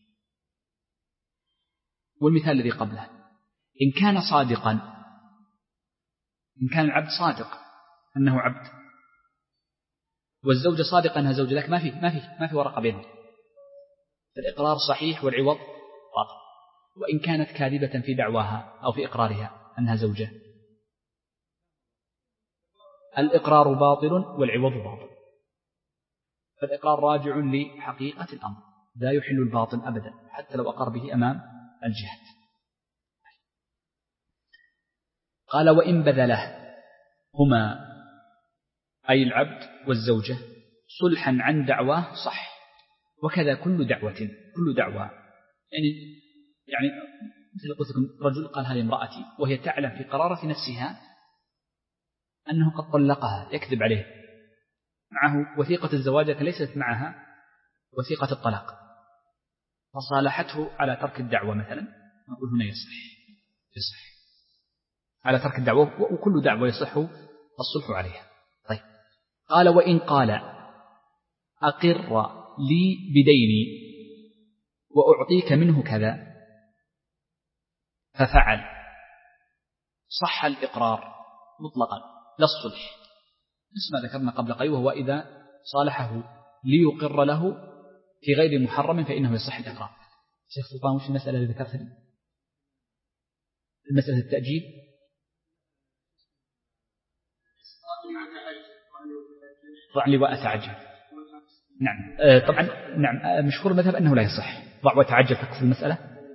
والمثال الذي قبله إن كان صادقا، إن كان العبد صادق أنه عبد والزوجة صادقة أنها زوجة، لكن ما في ما في ما في ورقة بينهم، الإقرار صحيح والعوض باطل. وإن كانت كاذبة في دعواها أو في إقرارها أنها زوجة، الإقرار باطل والعوض باطل، فالإقرار راجع لحقيقة الأمر، لا يحل الباطل أبدا حتى لو أقر به أمام الجهات. قال وإن بذله هما أي العبد والزوجة صلحا عن دعواه صح، وكذا كل دعوة، كل دعوة يعني يعني مثل قلت لكم رجل قال هذه امرأتي وهي تعلم في قرارة نفسها أنه قد طلقها، يكذب عليه معه وثيقة الزواج لكن ليست معها وثيقة الطلاق، فصالحته على ترك الدعوة مثلا، نقول هنا يصح يصح على ترك الدعوة، وكل دعوة يصح الصلح عليها. طيب قال وإن قال أقر لي بديني وأعطيك منه كذا ففعل، صح الإقرار مطلقا لا الصلح، مثل ما ذكرنا قبل قليل، وهو إذا صالحه ليقر له في غير محرم فإنه يصح الإقرار. شيخ سلطان وش المسألة اللي ذكرتها لي؟ المسألة التأجيل. ضع لي وأتعجل. نعم آه طبعا نعم آه مشهور المذهب أنه لا يصح. ضع وتعجل تقصد المسألة.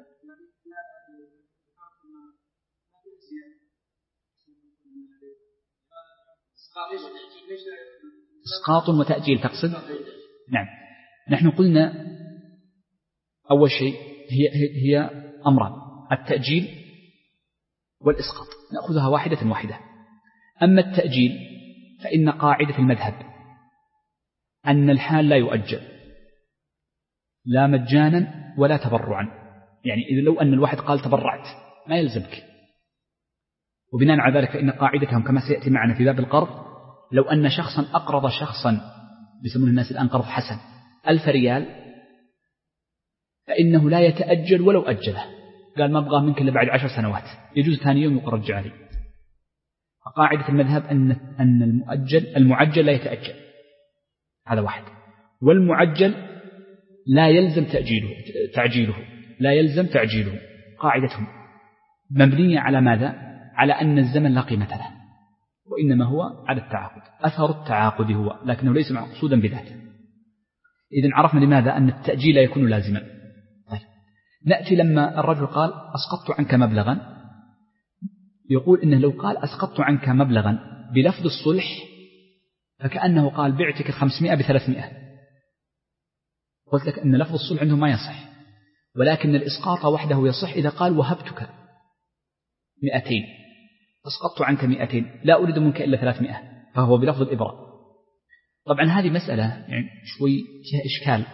إسقاط وتأجيل تقصد. نعم نحن قلنا أول شيء هي هي أمران، التأجيل والإسقاط، نأخذها واحدة واحدة. أما التأجيل فإن قاعدة المذهب أن الحال لا يؤجل لا مجانا ولا تبرعا، يعني إذا لو أن الواحد قال تبرعت ما يلزمك، وبناء على ذلك فإن قاعدتهم كما سيأتي معنا في باب القرض، لو أن شخصا أقرض شخصا بيسمونه الناس الآن قرض حسن ألف ريال فإنه لا يتأجل ولو أجله، قال ما أبغاه منك إلا بعد عشر سنوات، يجوز ثاني يوم يقول رجع لي. فقاعدة المذهب أن أن المؤجل المعجل لا يتأجل، هذا واحد، والمعجل لا يلزم تأجيله تعجيله لا يلزم تعجيله. قاعدتهم مبنية على ماذا؟ على أن الزمن لا قيمة له، وإنما هو على التعاقد، أثر التعاقد هو، لكنه ليس مقصودا بذاته. إذن عرفنا لماذا أن التأجيل لا يكون لازما. طيب. نأتي لما الرجل قال أسقطت عنك مبلغا، يقول إنه لو قال أسقطت عنك مبلغا بلفظ الصلح فكأنه قال بعتك خمسمائة بثلاثمائة، قلت لك أن لفظ الصلح عندهم ما يصح، ولكن الإسقاط وحده يصح إذا قال وهبتك مئتين، أسقطت عنك مئتين لا أريد منك إلا ثلاثمائة، فهو بلفظ الإبرة. طبعا هذه مسألة يعني شوي فيها إشكال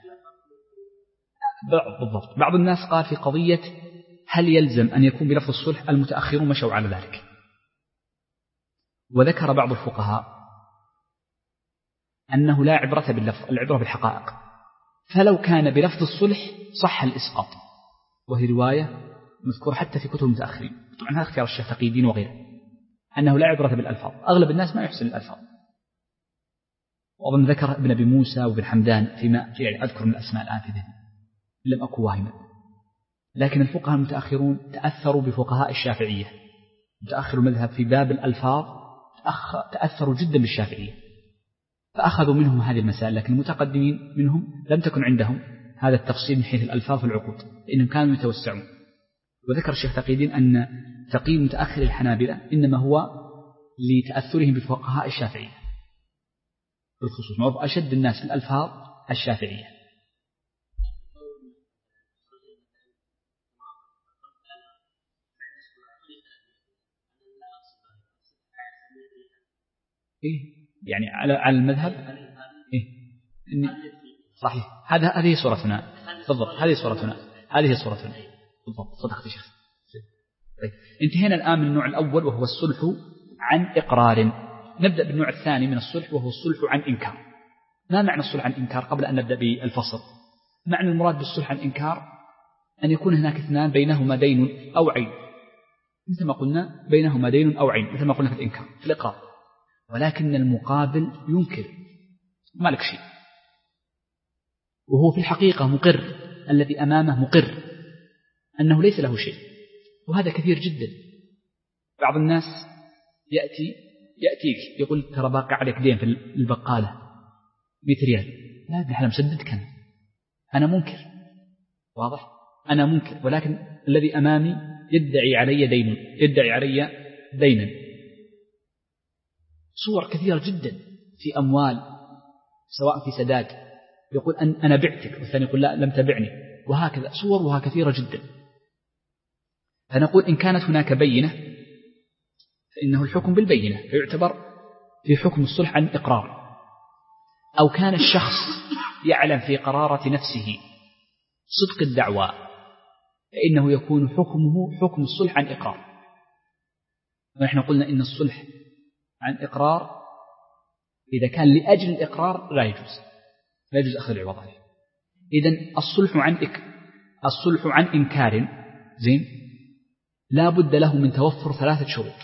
بالضبط. بعض الناس قال في قضية هل يلزم أن يكون بلفظ الصلح، المتأخرون مشوا على ذلك، وذكر بعض الفقهاء أنه لا عبرة باللفظ، العبرة بالحقائق، فلو كان بلفظ الصلح صح الإسقاط، وهي رواية مذكورة حتى في كتب المتأخرين، طبعا هذا اختيار الشيخ تقي الدين وغيره، أنه لا عبرة بالألفاظ، أغلب الناس ما يحسن الألفاظ. وأظن ذكر ابن أبي موسى وابن حمدان فيما يعني أذكر من الأسماء الآن في ذهني لم أكن واهما. لكن الفقهاء المتأخرون تأثروا بفقهاء الشافعية، متأخر المذهب في باب الألفاظ تأثروا جدا بالشافعية، فأخذوا منهم هذه المسائل، لكن المتقدمين منهم لم تكن عندهم هذا التفصيل من حيث الألفاظ في العقود، لأنهم كانوا يتوسعون. وذكر الشيخ تقي الدين أن تقييم متأخر الحنابلة إنما هو لتأثرهم بفقهاء الشافعية بالخصوص، معروف أشد الناس في الألفاظ الشافعية. إيه يعني على على المذهب إيه إني صحيح، هذا هذه صورتنا بالضبط، هذه صورتنا هذه صورتنا بالضبط، صدقت يا شيخ. طيب انتهينا الآن من النوع الأول وهو الصلح عن إقرار، نبدأ بالنوع الثاني من الصلح وهو الصلح عن إنكار. ما معنى الصلح عن إنكار قبل أن نبدأ بالفصل؟ معنى المراد بالصلح عن إنكار أن يكون هناك اثنان بينهما دين أو عين، مثل ما قلنا بينهما دين أو عين، مثل ما قلنا في الإنكار في الإقرار، ولكن المقابل ينكر ما لك شيء، وهو في الحقيقة مقر، الذي أمامه مقر أنه ليس له شيء، وهذا كثير جدا. بعض الناس يأتي يأتيك يقول ترى باقي عليك دين في البقالة مئة ريال، لا أنا مسددك أنا أنا منكر، واضح أنا منكر، ولكن الذي أمامي يدعي علي دين يدعي علي دينا. صور كثيرة جدا في أموال سواء في سداد يقول أن أنا بعتك، والثاني يقول لا لم تبعني، وهكذا صورها كثيرة جدا. فنقول إن كانت هناك بينة فإنه الحكم بالبينة، فيعتبر في حكم الصلح عن إقرار. أو كان الشخص يعلم في قرارة نفسه صدق الدعوى فإنه يكون حكمه حكم الصلح عن إقرار. ونحن قلنا إن الصلح عن إقرار إذا كان لأجل الإقرار لا يجوز لا يجوز أخذ العوض عليه. إذن الصلح عن إك الصلح عن إنكار زين لا بد له من توفر ثلاثة شروط.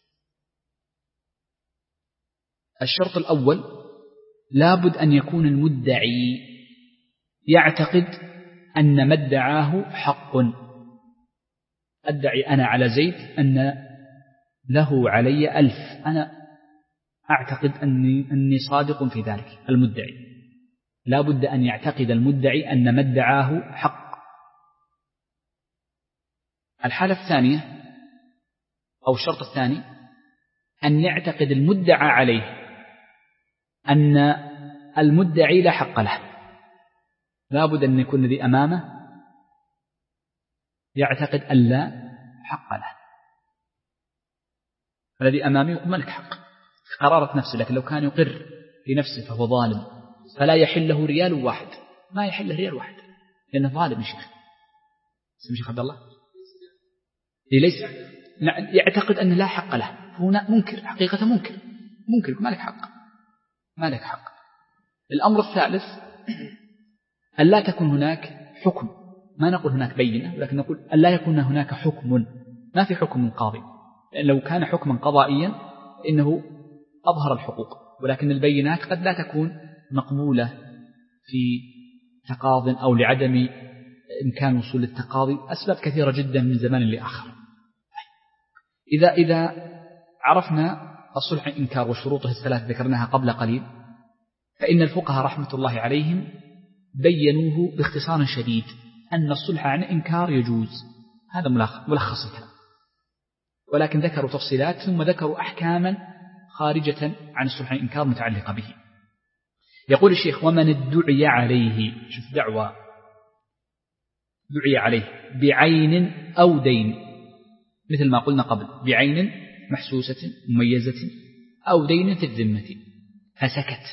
الشرط الأول لا بد أن يكون المدعي يعتقد أن ما ادعاه حق. أدعي أنا على زيد أن له علي ألف، أنا أعتقد أني, أني صادق في ذلك. المدعي لا بد أن يعتقد المدعي أن ما ادعاه حق. الحالة الثانية أو الشرط الثاني أن يعتقد المدعى عليه أن المدعي لا حق له. لا بد أن يكون الذي أمامه يعتقد أن لا حق له. الذي أمامه يقول ملك حق في قرارة نفسه، لكن لو كان يقر في نفسه فهو ظالم فلا يحل له ريال واحد، ما يحل له ريال واحد لأنه ظالم. شيخ اسمه شيخ عبد الله ليس يعتقد أن لا حق له، هنا منكر حقيقة منكر منكر ما لك حق ما لك حق. الأمر الثالث أن لا تكون هناك حكم، ما نقول هناك بينة ولكن نقول أن لا يكون هناك حكم، ما في حكم قاضي، لأن لو كان حكما قضائيا إنه أظهر الحقوق، ولكن البينات قد لا تكون مقبولة في تقاض أو لعدم إمكان وصول التقاضي، أسباب كثيرة جدا من زمان لآخر. إذا إذا عرفنا الصلح الإنكار وشروطه الثلاث ذكرناها قبل قليل، فإن الفقهاء رحمة الله عليهم بينوه باختصار شديد أن الصلح عن إنكار يجوز. هذا ملخص الكلام، ولكن ذكروا تفصيلات ثم ذكروا أحكاما خارجة عن الصلح عن إنكار متعلقة به. يقول الشيخ ومن ادعي عليه، شوف دعوى دعي عليه بعين أو دين، مثل ما قلنا قبل بعين محسوسة مميزة أو دين في الذمة فسكت،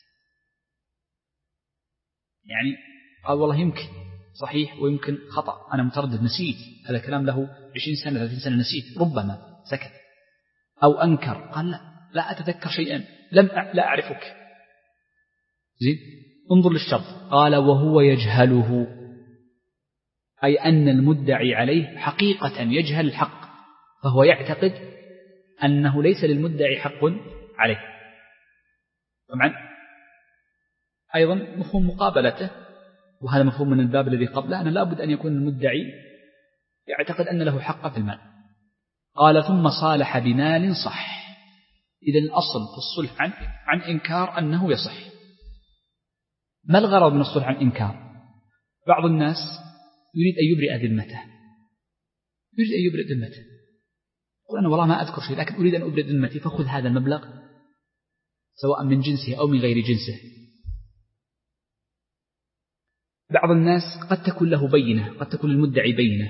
يعني قال والله يمكن صحيح ويمكن خطأ، أنا متردد نسيت، هذا كلام له عشرين سنة ثلاثين سنة نسيت، ربما سكت. أو أنكر قال لا لا أتذكر شيئا لم أ... لا أعرفك. زين انظر للشرط، قال وهو يجهله، أي أن المدعي عليه حقيقة يجهل الحق، فهو يعتقد أنه ليس للمدعي حق عليه. طبعا أيضا مفهوم مقابلته، وهذا مفهوم من الباب الذي قبله، أن لا بد أن يكون المدعي يعتقد أن له حق في المال. قال ثم صالح بمال صح. إذا الأصل في الصلح عن, عن إنكار أنه يصح. ما الغرض من الصلح عن إنكار؟ بعض الناس يريد أن يبرئ ذمته، يريد أن يبرئ ذمته، يقول أنا والله ما أذكر شيء لكن أريد أن أبرئ ذمتي، فخذ هذا المبلغ سواء من جنسه أو من غير جنسه. بعض الناس قد تكون له بينة، قد تكون المدعي بينة،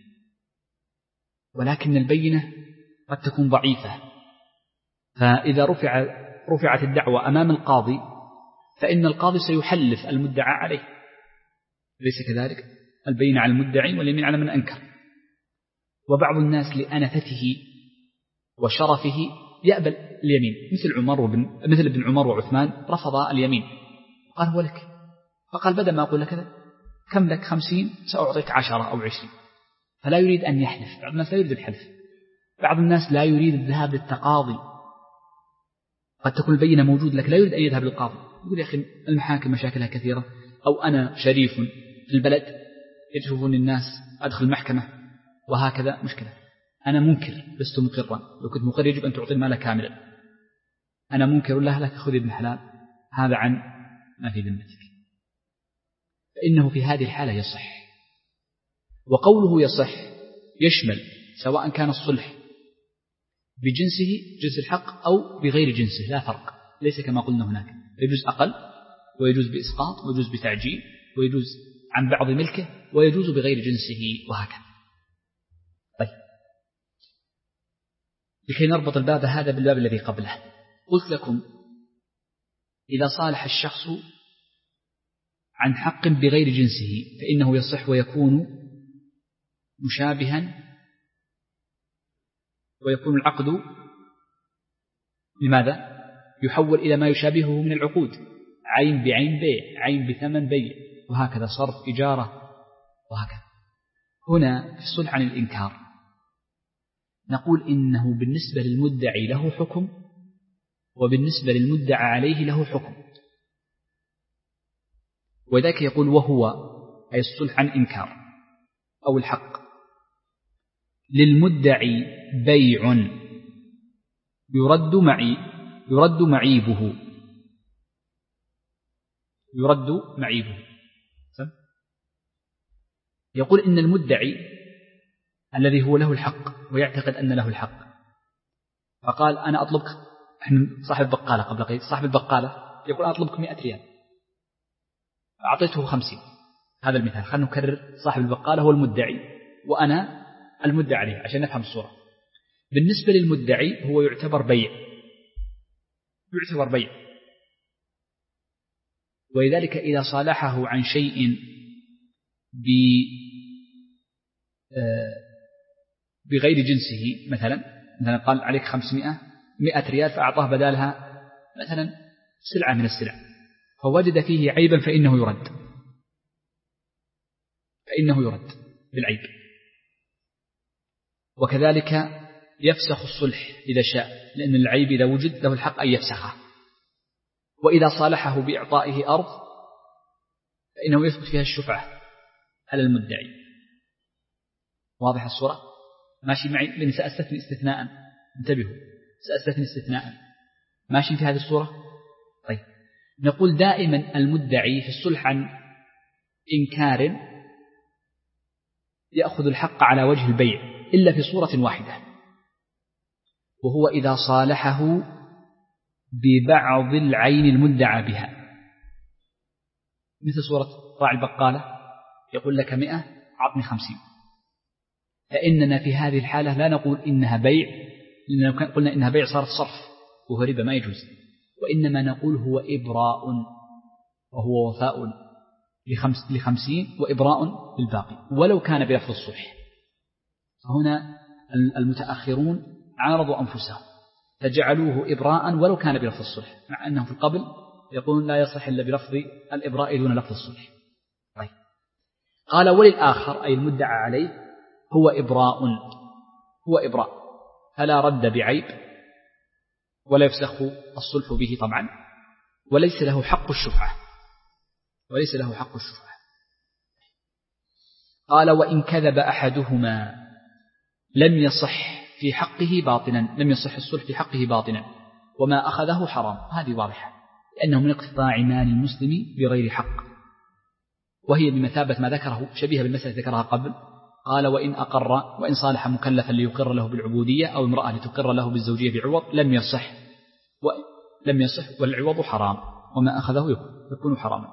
ولكن البينة قد تكون ضعيفة، فإذا رفع رفعت الدعوة أمام القاضي فإن القاضي سيحلف المدعى عليه، ليس كذلك؟ البينة على المدعي واليمين على من أنكر. وبعض الناس لأنفته وشرفه يأبى اليمين، مثل عمر وابن مثل ابن عمر وعثمان رفض اليمين، قال هو لك، فقال بدل ما أقول لك كذا كم لك خمسين سأعطيك عشرة أو عشرين، فلا يريد أن يحلف. بعض الناس لا يريد الحلف، بعض الناس لا يريد الذهاب للتقاضي، قد تكون البينة موجود لك لا يريد أن يذهب للقاضي، يقول يا أخي المحاكم مشاكلها كثيرة، أو أنا شريف في البلد يشوفون الناس أدخل المحكمة وهكذا مشكلة، أنا منكر لست مقرا، لو كنت مقر يجب أن تعطي المال كاملا، أنا منكر الله لك خذ ابن حلال هذا عن ما في ذمتك، فإنه في هذه الحالة يصح. وقوله يصح يشمل سواء كان الصلح بجنسه جنس الحق أو بغير جنسه، لا فرق، ليس كما قلنا هناك، يجوز أقل ويجوز بإسقاط ويجوز بتعجيل ويجوز عن بعض ملكه ويجوز بغير جنسه وهكذا. طيب لكي نربط الباب هذا بالباب الذي قبله، قلت لكم إذا صالح الشخص عن حق بغير جنسه فإنه يصح ويكون مشابها، ويكون العقد لماذا؟ يحول إلى ما يشابهه من العقود، عين بعين بيع، عين بثمن بيع، وهكذا صرف إجارة وهكذا. هنا في الصلح عن الإنكار نقول إنه بالنسبة للمدعي له حكم، وبالنسبة للمدعى عليه له حكم، وذاك يقول وهو أي الصلح عن إنكار أو الحق للمدعي بيع يرد معي يرد معيبه يرد معيبه يقول إن المدعي الذي هو له الحق ويعتقد أن له الحق فقال أنا أطلبك، صاحب البقالة قبل قليل صاحب البقالة يقول أنا أطلبك مئة ريال، أعطيته خمسين. هذا المثال، خلنا نكرر، صاحب البقالة هو المدعي وأنا المدعي عليه عشان نفهم الصورة. بالنسبة للمدعي هو يعتبر بيع يعتبر بيع ولذلك إذا صالحه عن شيء ب بغير جنسه، مثلا مثلا قال عليك خمسمائة مئة ريال فأعطاه بدالها مثلا سلعة من السلع فوجد فيه عيبا فإنه يرد فإنه يرد بالعيب. وكذلك يفسخ الصلح إذا شاء، لأن العيب إذا وجد له الحق أن يفسخه. وإذا صالحه بإعطائه أرض فإنه يثبت فيها الشفعة على المدعي. واضح الصورة؟ ماشي معي؟ لأني سأستثني استثناء، انتبهوا، سأستثني استثناء. ماشي في هذه الصورة؟ طيب، نقول دائما المدعي في الصلح عن إنكار يأخذ الحق على وجه البيع إلا في صورة واحدة، وهو إذا صالحه ببعض العين المدعى بها، مثل صورة راعي البقالة يقول لك مئة أعطني خمسين، فإننا في هذه الحالة لا نقول إنها بيع، لأننا قلنا إنها بيع صارت صرف وهو ربا ما يجوز، وإنما نقول هو إبراء وهو وفاء لخمس لخمسين وإبراء بالباقي ولو كان بلفظ الصلح. فهنا المتأخرون عارضوا أنفسهم فجعلوه إبراء ولو كان بلفظ الصلح، مع أنهم في القبل يقولون لا يصح إلا بلفظ الإبراء دون لفظ الصلح. طيب. قال وللآخر أي المدعى عليه هو إبراء هو إبراء فلا رد بعيب ولا يفسخ الصلح به طبعا، وليس له حق الشفعة وليس له حق الشفعة. قال وإن كذب أحدهما لم يصح في حقه باطنا لم يصح الصلح في حقه باطنا وما أخذه حرام. هذه واضحة، لأنه من اقتطاع مال المسلم بغير حق، وهي بمثابة ما ذكره شبيهة بالمسألة ذكرها قبل. قال وإن أقر وإن صالح مكلفا ليقر له بالعبودية أو امرأة لتقر له بالزوجية بعوض لم يصح ولم يصح والعوض حرام وما أخذه يكون حراما.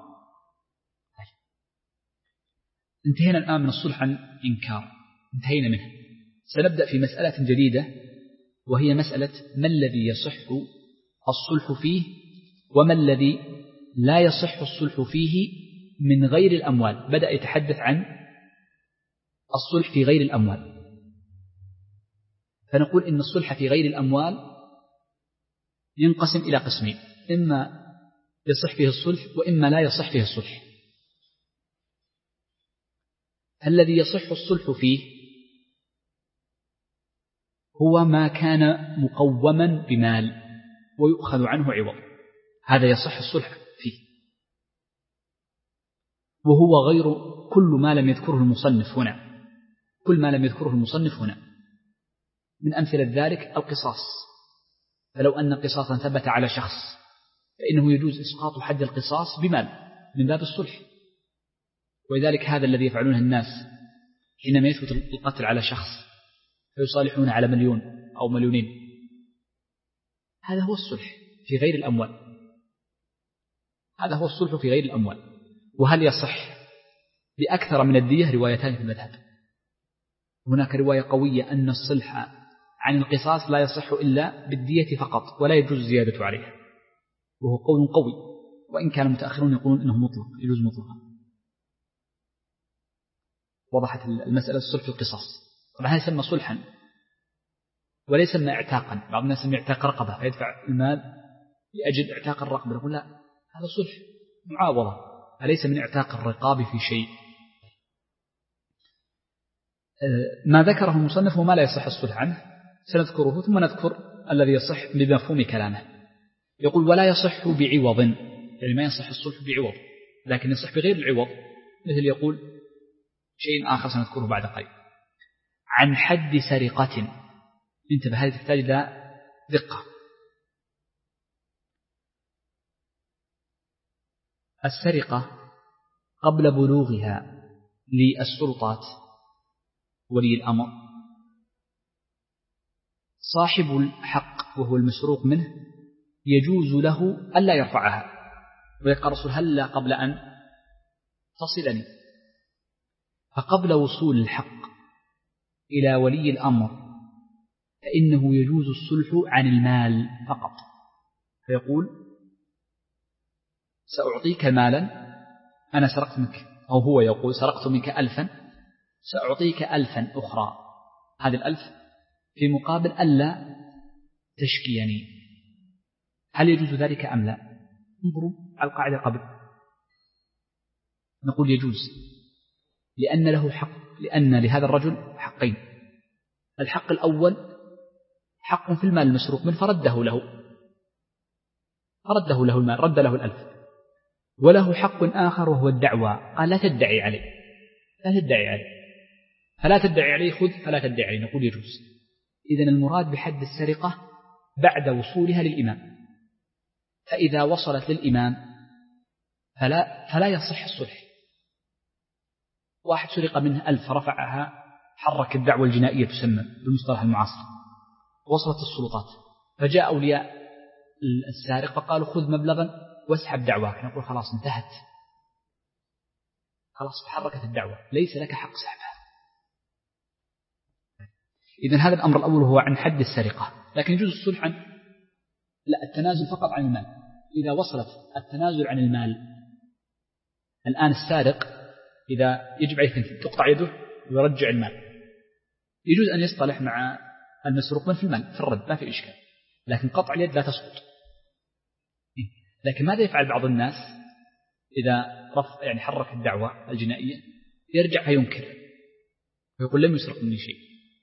انتهينا الآن من الصلح عن إنكار، انتهينا منه. سنبدأ في مسألة جديدة وهي مسألة ما الذي يصح الصلح فيه وما الذي لا يصح الصلح فيه من غير الأموال. بدأ يتحدث عن الصلح في غير الأموال، فنقول إن الصلح في غير الأموال ينقسم إلى قسمين، إما يصح فيه الصلح وإما لا يصح فيه الصلح. الذي يصح الصلح فيه هو ما كان مقوما بمال ويؤخذ عنه عوض، هذا يصح الصلح فيه، وهو غير كل ما لم يذكره المصنف هنا كل ما لم يذكره المصنف هنا. من أمثلة ذلك القصاص، فلو أن قصاصا ثبت على شخص فإنه يجوز إسقاط حد القصاص بمال من باب الصلح. ولذلك هذا الذي يفعلونه الناس حينما يثبت القتل على شخص فيصالحون على مليون أو مليونين، هذا هو الصلح في غير الأموال هذا هو الصلح في غير الأموال. وهل يصح بأكثر من الدية؟ روايتان في المذهب. هناك رواية قوية أن الصلح عن القصاص لا يصح إلا بالدية فقط ولا يجوز زيادة عليها، وهو قول قوي، وإن كان المتأخرون يقولون إنه مطلق يجوز مطلقا. وضحت المسألة. الصلح في القصاص طبعا هذا يسمى صلحا ولا يسمى اعتاقا. بعض الناس يسمى اعتاق رقبة فيدفع المال لأجل اعتاق الرقبة، يقول لا هذا صلح معاوضة، أليس من اعتاق الرقاب في شيء. ما ذكره المصنف وما لا يصح الصلح عنه سنذكره ثم نذكر الذي يصح بمفهوم كلامه. يقول ولا يصح بعوض، يعني ما يصح الصلح بعوض لكن يصح بغير العوض، مثل يقول شيء آخر سنذكره بعد قليل. عن حد سرقة، انتبه هذه تحتاج إلى دقة. السرقة قبل بلوغها للسلطات ولي الأمر، صاحب الحق وهو المسروق منه يجوز له ألا يرفعها، ويقول الرسول هلا قبل أن تصلني. فقبل وصول الحق إلى ولي الأمر فإنه يجوز الصلح عن المال فقط، فيقول سأعطيك مالا، أنا سرقت منك، أو هو يقول سرقت منك ألفا، سأعطيك ألفا أخرى، هذه الألف في مقابل ألا تشكيني. هل يجوز ذلك أم لا؟ انظروا على القاعدة قبل. نقول يجوز لأن له حق، لأن لهذا الرجل حقين. الحق الأول حق في المال المسروق منه فرده له، فرده له المال، رد له الألف. وله حق آخر وهو الدعوى، قال لا تدعي عليه، لا تدعي عليه، فلا تدعي عليه، خذ فلا تدعي عليه. نقول يجوز. إذن المراد بحد السرقة بعد وصولها للإمام، فإذا وصلت للإمام فلا, فلا يصح الصلح. واحد سرق منه ألف رفعها، حرك الدعوة الجنائية تسمى بالمصطلح المعاصر، وصلت السلطات، فجاء أولياء السارق فقالوا خذ مبلغا واسحب دعواك. نقول خلاص انتهت، خلاص تحركت الدعوة، ليس لك حق سحبها. إذن هذا الأمر الأول هو عن حد السرقة، لكن يجوز الصلح عن لا التنازل فقط عن المال. إذا وصلت التنازل عن المال، الآن السارق إذا يجب عليه تقطع يده ويرجع المال، يجوز أن يصطلح مع المسروق من في المال في الرد، ما في إشكال، لكن قطع اليد لا تسقط. لكن ماذا يفعل بعض الناس إذا رفع يعني حرك الدعوة الجنائية؟ يرجع فينكر ويقول لم يسرق مني شيء.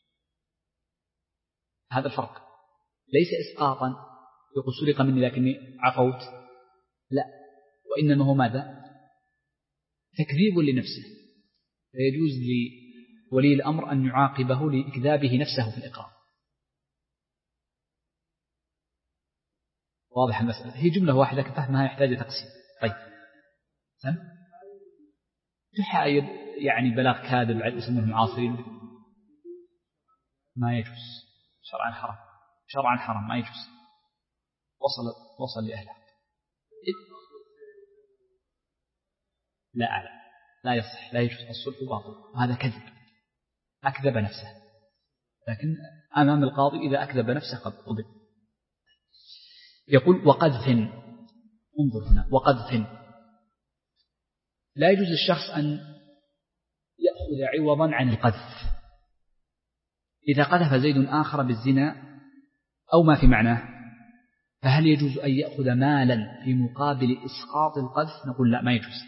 هذا الفرق، ليس إسقاطا يقول سرق مني لكني عفوت، لا، وإنما هو ماذا؟ تكذيب لنفسه، فيجوز لولي الأمر أن يعاقبه لإكذابه نفسه في الإقرار. واضح المسألة؟ هي جملة واحدة لكن فهمها يحتاج تقسيم. طيب سم تحايد يعني بلاغ كاذب على اسم المعاصرين ما يجوز، شرعا حرام، شرعا حرام ما يجوز. وصل وصل لأهله لا أعلم، لا يصح، لا يجوز، الصلح باطل، وهذا كذب، أكذب نفسه. لكن أمام القاضي إذا أكذب نفسه قد قبل. يقول وقذف، انظر هنا، وقذف لا يجوز للشخص أن يأخذ عوضا عن القذف. إذا قذف زيد آخر بالزنا أو ما في معناه، فهل يجوز أن يأخذ مالا في مقابل إسقاط القذف؟ نقول لا، ما يجوز،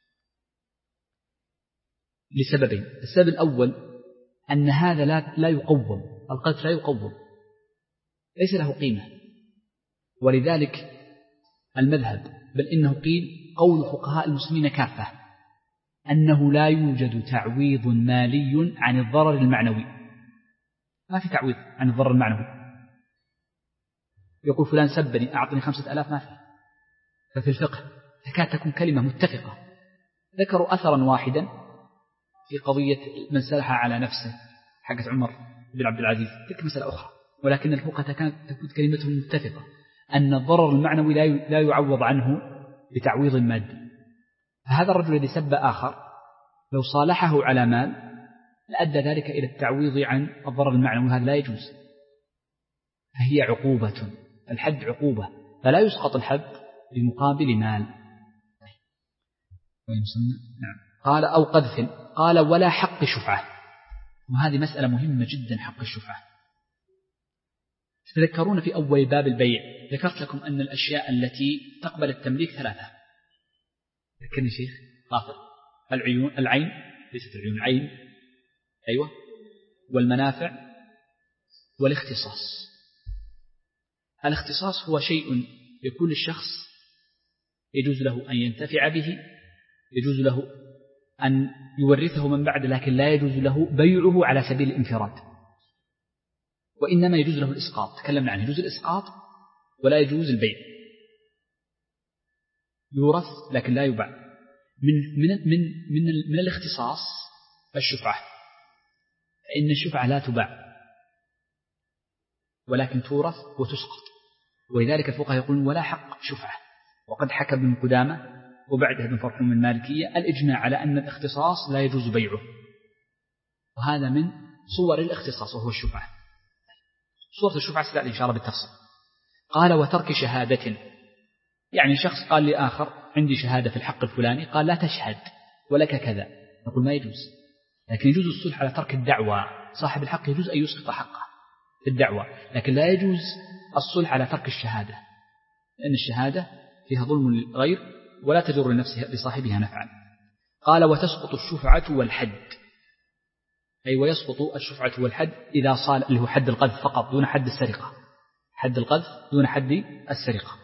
لسببين. السبب الأول أن هذا لا, لا يقوم، القذف لا يقوم، ليس له قيمة، ولذلك المذهب بل إنه قيل قول فقهاء المسلمين كافة أنه لا يوجد تعويض مالي عن الضرر المعنوي، ما في تعويض عن الضرر المعنوي. يقول فلان سبني أعطني خمسة ألاف، ما في. ففي الفقه تكاد تكون كلمة متفقة. ذكروا أثرا واحدا في قضية من سلح على نفسه حقت عمر بن عبد العزيز، تلك مسألة أخرى، ولكن الفقهاء كانت تكون كلمتهم متفقة أن الضرر المعنوي لا يعوض عنه بتعويض مادي. فهذا الرجل الذي سب آخر لو صالحه على مال لأدى ذلك إلى التعويض عن الضرر المعنوي، هذا لا يجوز. فهي عقوبة، الحد عقوبة، فلا يسقط الحد بمقابل مال. نعم. قال أو قذف. قال ولا حق شفعة. وهذه مسألة مهمة جدا، حق الشفعة. تذكرون في أول باب البيع ذكرت لكم أن الأشياء التي تقبل التمليك ثلاثة. ذكرني شيخ غافر. العيون، العين، ليست العيون، العين، أيوة، والمنافع والاختصاص. الاختصاص هو شيء يكون الشخص يجوز له أن ينتفع به، يجوز له أن يورثه من بعد، لكن لا يجوز له بيعه على سبيل الانفراد، وإنما يجوز له الإسقاط. تكلمنا عنه، يجوز الإسقاط ولا يجوز البيع. يورث لكن لا يباع. من من من من, من الاختصاص الشفعة، فإن الشفعة لا تباع ولكن تورث وتسقط، ولذلك الفقهاء يقولون ولا حق شفعة. وقد حكى ابن قدامة وبعدها ابن فرحون من المالكية الإجماع على أن الاختصاص لا يجوز بيعه، وهذا من صور الاختصاص وهو الشفعة. صورة الشفعة ستأتي إن شاء الله بالتفصيل. قال وترك شهادة، يعني شخص قال لآخر عندي شهادة في الحق الفلاني، قال لا تشهد ولك كذا، نقول ما يجوز، لكن يجوز الصلح على ترك الدعوة. صاحب الحق يجوز أن يسقط حقه في الدعوة، لكن لا يجوز الصلح على ترك الشهادة، لأن الشهادة فيها ظلم للغير ولا تجر لنفسها لصاحبها نفعا. قال وتسقط الشفعة والحد، أي ويسقط الشفعة والحد إذا صال، اللي هو حد القذف فقط دون حد السرقة. حد القذف دون حد السرقة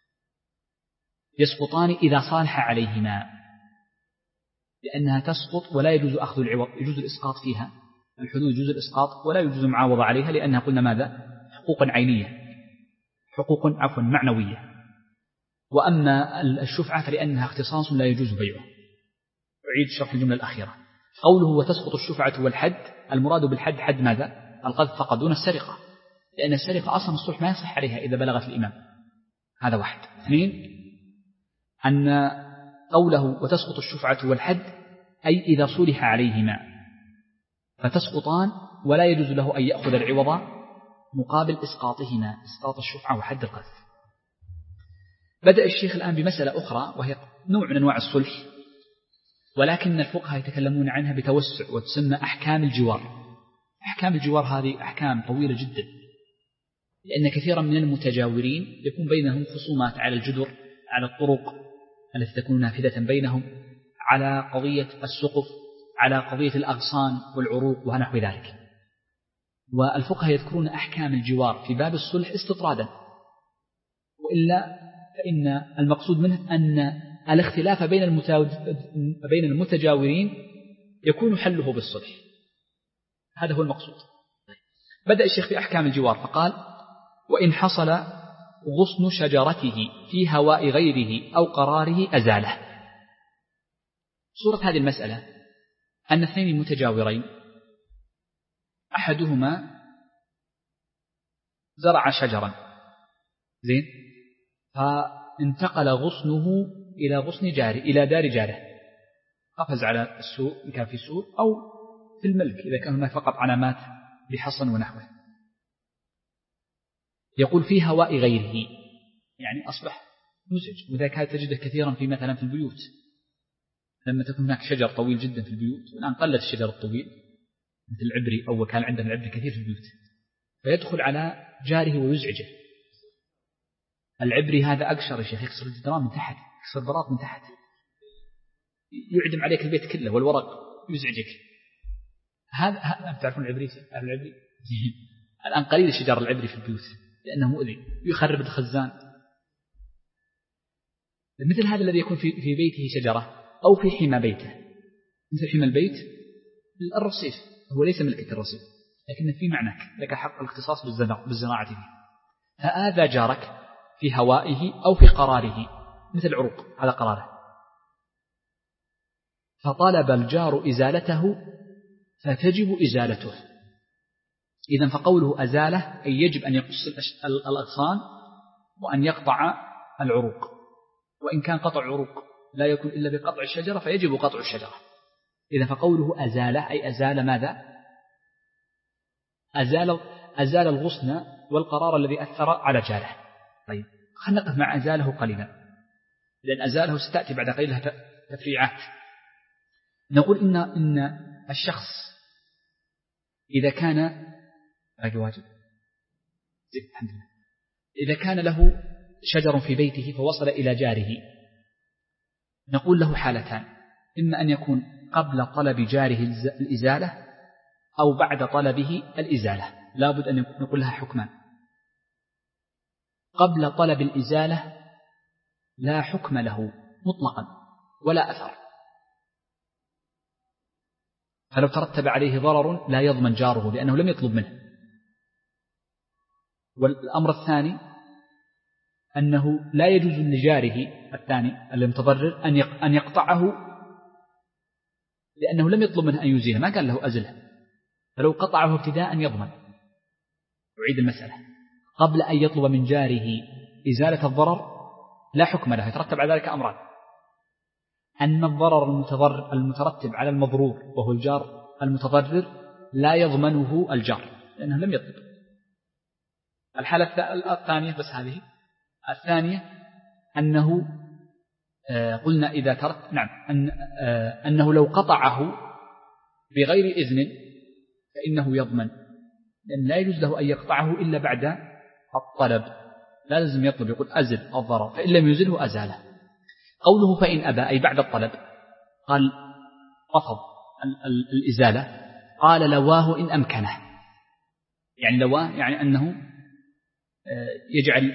يسقطان إذا صالح عليهما، لأنها تسقط ولا يجوز أخذ العوض، يجوز الإسقاط فيها. الحدود يجوز الإسقاط ولا يجوز المعاوضة عليها، لأنها قلنا ماذا؟ حقوقا عينية، حقوق عفوا معنوية. وأما الشفعة فلأنها اختصاص لا يجوز بيعه. أعيد شرح الجملة الأخيرة. قوله وتسقط الشفعة والحد، المراد بالحد حد ماذا؟ القذف فقط دون السرقة، لأن السرقة أصلا الصلح ما يصح عليها إذا بلغت الإمام. هذا واحد. اثنين، أن قوله وتسقط الشفعة والحد أي إذا صلح عليهما فتسقطان ولا يجوز له أن يأخذ العوض مقابل إسقاطهما، إسقاط الشفعة وحد القذف. بدأ الشيخ الآن بمسألة أخرى وهي نوع من أنواع الصلح، ولكن الفقهاء يتكلمون عنها بتوسع وتسمى أحكام الجوار. أحكام الجوار هذه أحكام طويلة جدا، لأن كثيرا من المتجاورين يكون بينهم خصومات على الجدر، على الطرق التي تكون نافذة بينهم، على قضية السقف، على قضية الأغصان والعروق ونحو ذلك. والفقهاء يذكرون أحكام الجوار في باب الصلح استطرادا، وإلا فإن المقصود منه أن الاختلاف بين بين المتجاورين يكون حله بالصلح، هذا هو المقصود. بدأ الشيخ في أحكام الجوار فقال وإن حصل غصن شجرته في هواء غيره أو قراره أزاله. صورة هذه المسألة أن اثنين متجاورين أحدهما زرع شجرا زين، فانتقل غصنه إلى غصن جاره، إلى دار جاره، قفز على السوق إن كان في سوق أو في الملك إذا كان هناك فقط علامات بحصن ونحوه. يقول في هواء غيره، يعني أصبح مزعج، وذلك تجده كثيرا في مثلا في البيوت، لما تكون هناك شجر طويل جدا في البيوت، والآن قلت الشجر الطويل مثل العبري، أو كان عندنا العبري كثير في البيوت، فيدخل على جاره ويزعجه. العبري هذا أقشر يا شيخ، يكسر الجدران من تحت، يكسر البلاط من تحت، يعدم عليك البيت كله والورق يزعجك. هذا هذا تعرفون العبري؟ العبري الآن قليل الشجر العبري في البيوت لأنه مؤذي يخرب الخزان. مثل هذا الذي يكون في في بيته شجرة أو في حمى بيته، مثل حمى البيت الرصيف، هو ليس ملكة الرصيف لكن في معناك لك حق الاختصاص بالزراعة فيه. فآذى جارك في هوائه أو في قراره، مثل العروق على قراره، فطلب الجار إزالته فتجب إزالته. إذن فقوله أزاله أي يجب أن يقص الأغصان وأن يقطع العروق، وإن كان قطع عروق لا يكون إلا بقطع الشجرة فيجب قطع الشجرة. إذن فقوله أزاله أي أزال ماذا؟ أزال, أزال الغصن والقرار الذي أثر على جاره. طيب خلينا نقف مع أزاله قليلا. لأن أزاله ستأتي بعد قليل لها تفريعات. نقول إن إن الشخص إذا كان باقي واجب الحمد لله إذا كان له شجر في بيته فوصل إلى جاره، نقول له حالتان: إما أن يكون قبل طلب جاره الإزالة أو بعد طلبه الإزالة. لا بد أن نقول لها حكمان. قبل طلب الإزالة لا حكم له مطلقا ولا أثر، فلو ترتب عليه ضرر لا يضمن جاره لأنه لم يطلب منه. والأمر الثاني أنه لا يجوز لجاره الثاني المتضرر أن يقطعه لأنه لم يطلب منه أن يزيله، ما قال له أزله، فلو قطعه ابتداء يضمن. أعيد المسألة: قبل أن يطلب من جاره إزالة الضرر لا حكم له، يترتب على ذلك أمران: أن الضرر المتضرر المترتب على المضرور وهو الجار المتضرر لا يضمنه الجار لأنه لم يطلب. الحالة الثانية بس هذه الثانية أنه آه قلنا إذا ترك نعم أن آه أنه لو قطعه بغير إذن فإنه يضمن، لأن لا يجوز له أن يقطعه إلا بعد الطلب، لا لازم يطلب يقول أزل الضرر، فإن لم يزله أزاله. قوله فإن أبى أي بعد الطلب، قال رفض الإزالة، قال لواه إن أمكنه، يعني لواه يعني أنه يجعل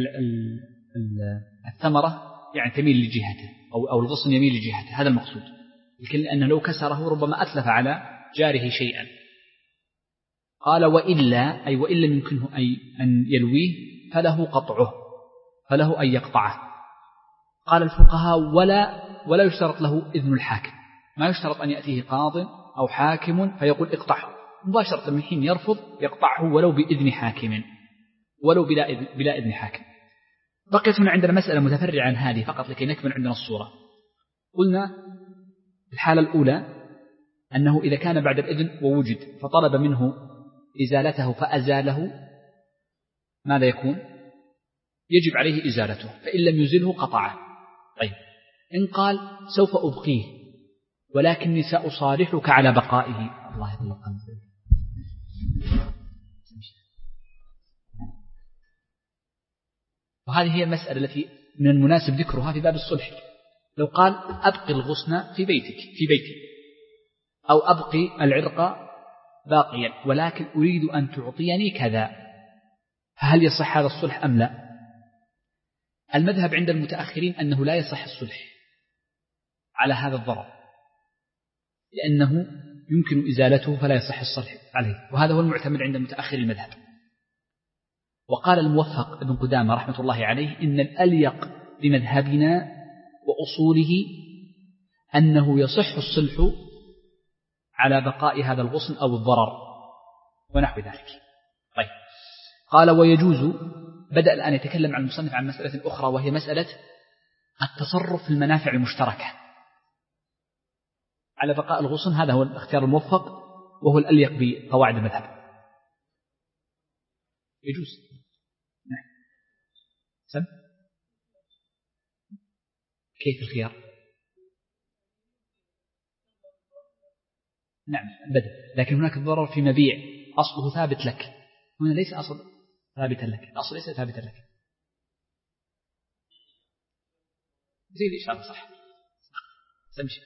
الثمرة يعني تميل لجهته أو أو الغصن يميل لجهته، هذا المقصود. لكن لأنه لو كسره ربما أتلف على جاره شيئا. قال وإلا أي وإن لم يمكنه أن يلويه فله قطعه، فله أن يقطعه. قال الفقهاء ولا ولا يشترط له إذن الحاكم، ما يشترط أن يأتيه قاض أو حاكم فيقول اقطعه، مباشرة من حين يرفض يقطعه ولو بإذن حاكم، ولو بلا إذن, بلا إذن حاكم. بقيت هنا عندنا مسألة متفرعة عن هذه فقط لكي نكمل عندنا الصورة. قلنا الحالة الأولى أنه إذا كان بعد الإذن ووجد فطلب منه إزالته فأزاله، ماذا يكون؟ يجب عليه إزالته، فإن لم يزله قطعه. طيب إن قال سوف أبقيه ولكني سأصالحك على بقائه، الله يطلق عنه. وهذه هي المسألة التي من المناسب ذكرها في باب الصلح. لو قال أبقي الغصن في بيتك في بيتي أو أبقي العرق باقيا ولكن أريد أن تعطيني كذا، فهل يصح هذا الصلح أم لا؟ المذهب عند المتأخرين أنه لا يصح الصلح على هذا الضرر لأنه يمكن إزالته فلا يصح الصلح عليه، وهذا هو المعتمد عند متأخر المذهب. وقال الموفق ابن قدامة رحمة الله عليه إن الأليق بمذهبنا وأصوله أنه يصح الصلح على بقاء هذا الغصن أو الضرر ونحو ذلك. طيب قال ويجوز، بدأ الآن يتكلم عن المصنف عن مسألة أخرى وهي مسألة التصرف في المنافع المشتركة على بقاء الغصن. هذا هو الاختيار الموفق وهو الأليق بقواعد المذهب. يجوز نعم. سم كيف الخيار؟ نعم بدأ، لكن هناك الضرر في مبيع أصله ثابت لك، هنا ليس أصل ثابتا لك، الأصل ليس ثابتا لك. زي الإشارة صح سمشي.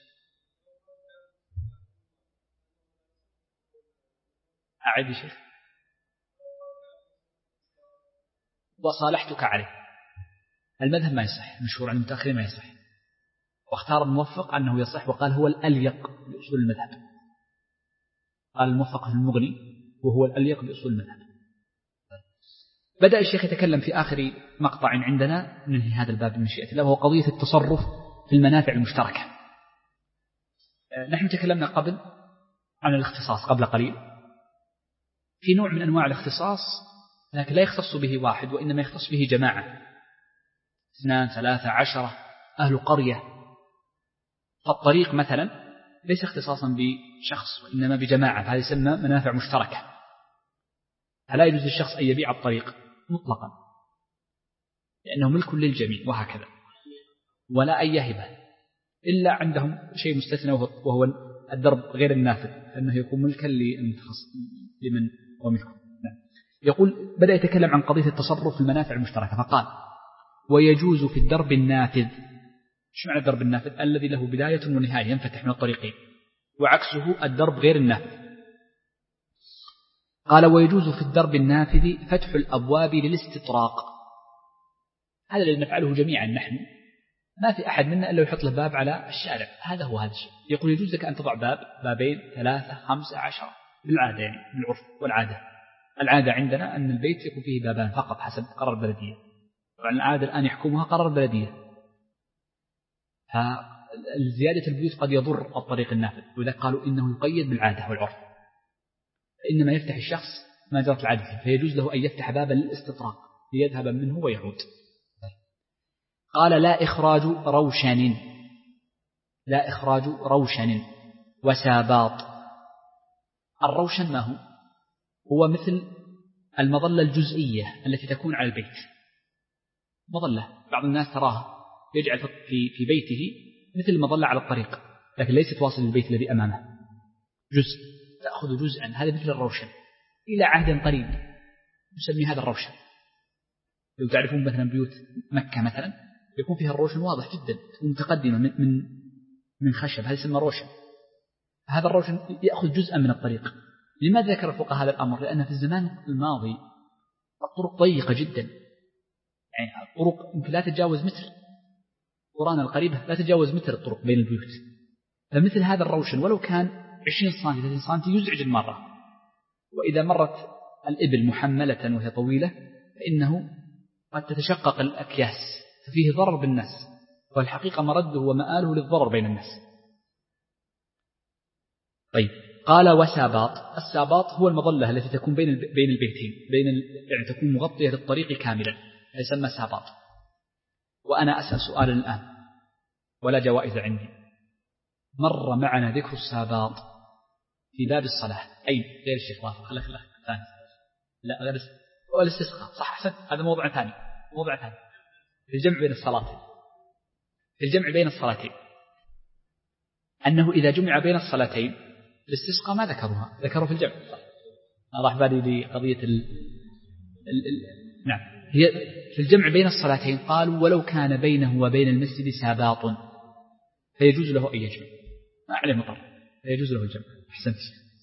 أعد يا شيخ. وصالحتك عليه، المذهب ما يصح، مشهور عن المتأخرين ما يصح، واختار الموفق أنه يصح، وقال هو الأليق بأصول المذهب. قال الموفق في المغني وهو الأليق بأصول المذهب. بدأ الشيخ يتكلم في آخر مقطع عندنا ننهي هذا الباب من مشيئة الله، وهو قضية التصرف في المنافع المشتركة. نحن تكلمنا قبل عن الاختصاص قبل قليل، في نوع من أنواع الاختصاص لكن لا يختص به واحد وإنما يختص به جماعة، اثنان ثلاثة عشرة أهل قرية. فالطريق مثلا ليس اختصاصا بشخص وإنما بجماعة، فهذا يسمى منافع مشتركة. فلا يجوز للشخص أن يبيع الطريق مطلقا لأنه ملك للجميع وهكذا. ولا أي هبة، إلا عندهم شيء مستثنى وهو الدرب غير النافذ، أنه يكون ملكا لمن هو ملكه. يقول بدأ يتكلم عن قضية التصرف في المنافع المشتركة فقال: ويجوز في الدرب النافذ. ايش معنى الدرب النافذ؟ الذي له بداية ونهاية ينفتح من الطريقين، وعكسه الدرب غير النافذ. قال: ويجوز في الدرب النافذ فتح الأبواب للاستطراق. هذا الذي نفعله جميعا نحن، ما في أحد منا إلا يحط له باب على الشارع، هذا هو هذا الشيء. يقول يجوز لك أن تضع باب، بابين، ثلاثة، خمسة، عشرة، بالعادة يعني بالعرف والعادة. العادة عندنا أن البيت يكون فيه بابان فقط حسب قرار البلدية، طبعا العادة الآن يحكمها قرار البلدية. فزيادة البيوت قد يضر الطريق النافذ، ولذلك قالوا إنه يقيد بالعادة والعرف، فإنما يفتح الشخص ما جرت العادة، فيجوز له أن يفتح بابا للاستطراق ليذهب منه ويعود. قال: لا إخراج روشن، لا إخراج روشن وساباط. الروشن ما هو؟ هو مثل المظلة الجزئية التي تكون على البيت، مظلة بعض الناس تراها يجعل في في بيته مثل المظلة على الطريق، لكن ليست واصل للبيت الذي أمامه، جزء تأخذ جزءا، هذا مثل الروشن. إلى عهد قريب نسمي هذا الروشن. لو تعرفون مثلا بيوت مكة مثلا يكون فيها الروشن واضح جدا، تكون متقدمة من من من خشب، هذا يسمى روشن. هذا الروشن يأخذ جزءا من الطريق. لماذا ذكر الفقهاء هذا الأمر؟ لأن في الزمان الماضي الطرق ضيقة جدا، يعني الطرق يمكن لا تتجاوز متر، قرانا القريبة لا تتجاوز متر الطرق بين البيوت. فمثل هذا الروشن ولو كان عشرين سنتي ثلاثين سنتي يزعج المرة، وإذا مرت الإبل محملة وهي طويلة فإنه قد تتشقق الأكياس، ففيه ضرر بالناس، والحقيقة مرده ومآله للضرر بين الناس. طيب، قال: وساباط. الساباط هو المظلة التي تكون بين بين البيتين، بين يعني تكون مغطية للطريق كاملا، يسمى ساباط. وأنا أسأل سؤالا الآن ولا جوائز عندي، مر معنا ذكر الساباط في باب الصلاة أين غير الشيخ وافق؟ خلك خلك ثاني، لا غير الاستسقاء، صح أحسن، هذا موضوع ثاني، موضوع ثاني في الجمع بين الصلاتين. في الجمع بين الصلاتين أنه إذا جمع بين الصلاتين الاستسقاء ما ذكروها، ذكروا في الجمع. راح بالي لقضية ال... ال... ال... نعم، هي في الجمع بين الصلاتين قالوا: ولو كان بينه وبين المسجد ساباط فيجوز له أن يجمع، ما عليه مطر، فيجوز له الجمع. أحسنت.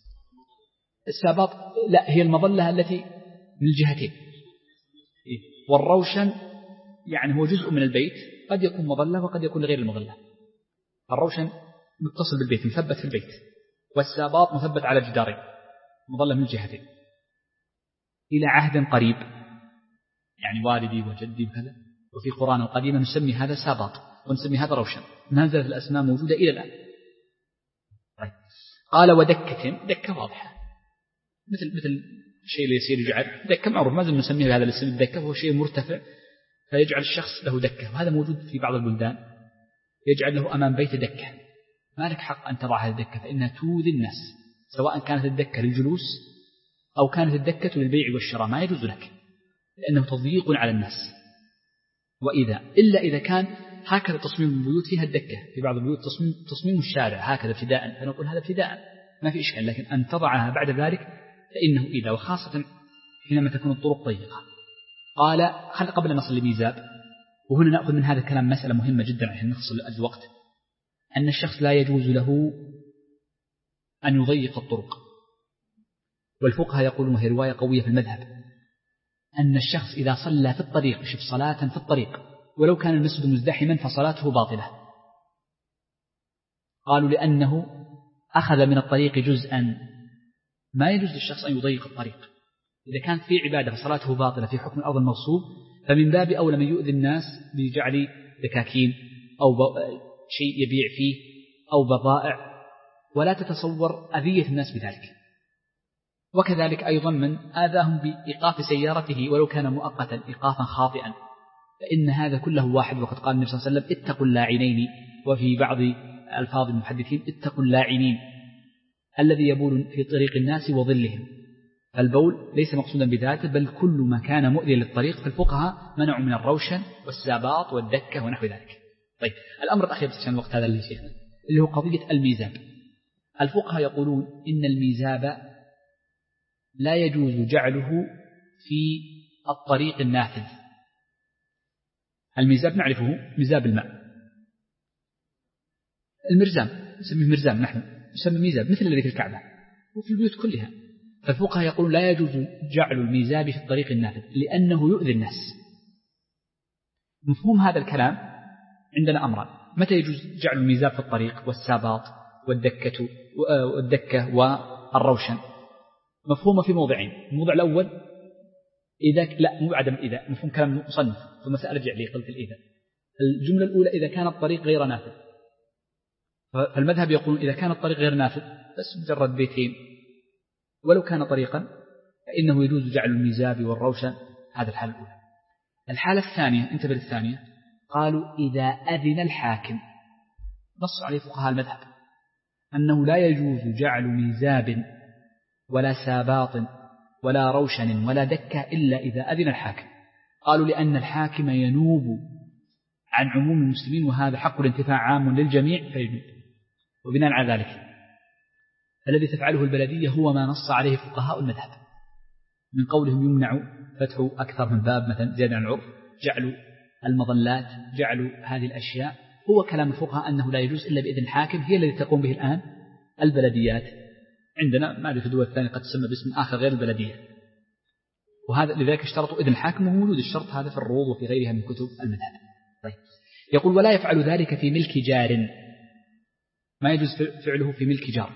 الساباط لا، هي المظلة التي من الجهتين، والروشن يعني هو جزء من البيت، قد يكون مظلة وقد يكون غير المظلة. الروشن متصل بالبيت مثبت في البيت، والساباط مثبت على جدارين، مظلة من الجهتين. إلى عهد قريب يعني والدي وجدي وكذا، وفي قرآن القديمة نسمي هذا ساباط ونسمي هذا روشن، ما زالت الأسماء موجودة إلى الآن. طيب. قال: ودكة، دكة واضحة مثل مثل الشيء اللي يصير يجعل دكة معروف، ما زلنا نسميه بهذا الاسم الدكة، وهو شيء مرتفع فيجعل الشخص له دكة، وهذا موجود في بعض البلدان، يجعل له أمام بيت دكة. ما لك حق أن تضع هذه الدكة فإنها تؤذي الناس، سواء كانت الدكة للجلوس أو كانت الدكة للبيع والشراء، ما يجوز لك لأنه تضييق على الناس. وإذا إلا إذا كان هكذا تصميم البيوت فيها الدكة، في بعض البيوت تصميم, تصميم الشارع هكذا ابتداء، فنقول هذا ابتداء ما في إشكال، لكن أن تضعها بعد ذلك فإنه إذا، وخاصة حينما تكون الطرق ضيقة. قال: خل قبل نصل لميزاب، وهنا نأخذ من هذا الكلام مسألة مهمة جدا عشان نفصل الوقت، أن الشخص لا يجوز له أن يضيق الطرق، والفقهاء يقولون وهي رواية قوية في المذهب أن الشخص إذا صلى في الطريق، شف صلاة في الطريق ولو كان المسجد مزدحما فصلاته باطلة. قالوا لأنه أخذ من الطريق جزءا، ما يجوز للشخص أن يضيق الطريق. إذا كانت في عبادة فصلاته باطلة في حكم الأرض المغصوب، فمن باب أولى من يؤذي الناس بجعل دكاكين أو شيء يبيع فيه أو بضائع، ولا تتصور أذية الناس بذلك. وكذلك أيضا من آذاهم بإيقاف سيارته ولو كان مؤقتا إيقافا خاطئا، فإن هذا كله واحد. وقد قال النبي صلى الله عليه وسلم: اتقوا اللاعنين، وفي بعض ألفاظ المحدثين: اتقوا اللاعنين الذي يبول في طريق الناس وظلهم. البول ليس مقصودا بذاته، بل كل ما كان مؤذيا للطريق، فالفقهاء منعوا من الروشن والساباط والدكة ونحو ذلك. طيب الأمر الأخير عشان الوقت هذا اللي شيخنا اللي هو قضية الميزاب. الفقهاء يقولون إن الميزاب لا يجوز جعله في الطريق النافذ. الميزاب نعرفه ميزاب الماء، المرزام نسميه مرزام، نحن نسميه ميزاب مثل الذي في الكعبة وفي البيوت كلها. فالفقهاء يقولون لا يجوز جعل الميزاب في الطريق النافذ لأنه يؤذي الناس. مفهوم هذا الكلام عندنا أمران: متى يجوز جعل الميزاب في الطريق والساباط والدكة والدكة والروشن؟ مفهومه في موضعين. الموضع الأول إذا لا مو عدم إذا، مفهوم كلام مصنف ثم سأرجع لي قلت الإذا. الجملة الأولى إذا كان الطريق غير نافذ، فالمذهب يقول إذا كان الطريق غير نافذ بس مجرد بيتين ولو كان طريقا فإنه يجوز جعل الميزاب والروشن. هذا الحالة الأولى. الحالة الثانية انتبه للثانية، قالوا إذا أذن الحاكم، نص عليه فقهاء المذهب أنه لا يجوز جعل ميزاب ولا ساباط ولا روشن ولا دكة إلا إذا أذن الحاكم. قالوا لأن الحاكم ينوب عن عموم المسلمين وهذا حق الانتفاع عام للجميع فيجوز. وبناء على ذلك الذي تفعله البلدية هو ما نص عليه فقهاء المذهب من قولهم يمنع فتح أكثر من باب مثلا زيادة عن العرف، جعلوا المظلات، جعلوا هذه الأشياء. هو كلام الفقهاء أنه لا يجوز إلا بإذن الحاكم، هي الذي تقوم به الآن البلديات. عندنا ما في الدول الثانية قد تسمى باسم آخر غير البلدية، وهذا لذلك اشترطوا إذن الحاكم، وموجود الشرط هذا في الروض وفي غيرها من كتب المذهب. طيب. يقول ولا يفعل ذلك في ملك جار، ما يجوز فعله في ملك جار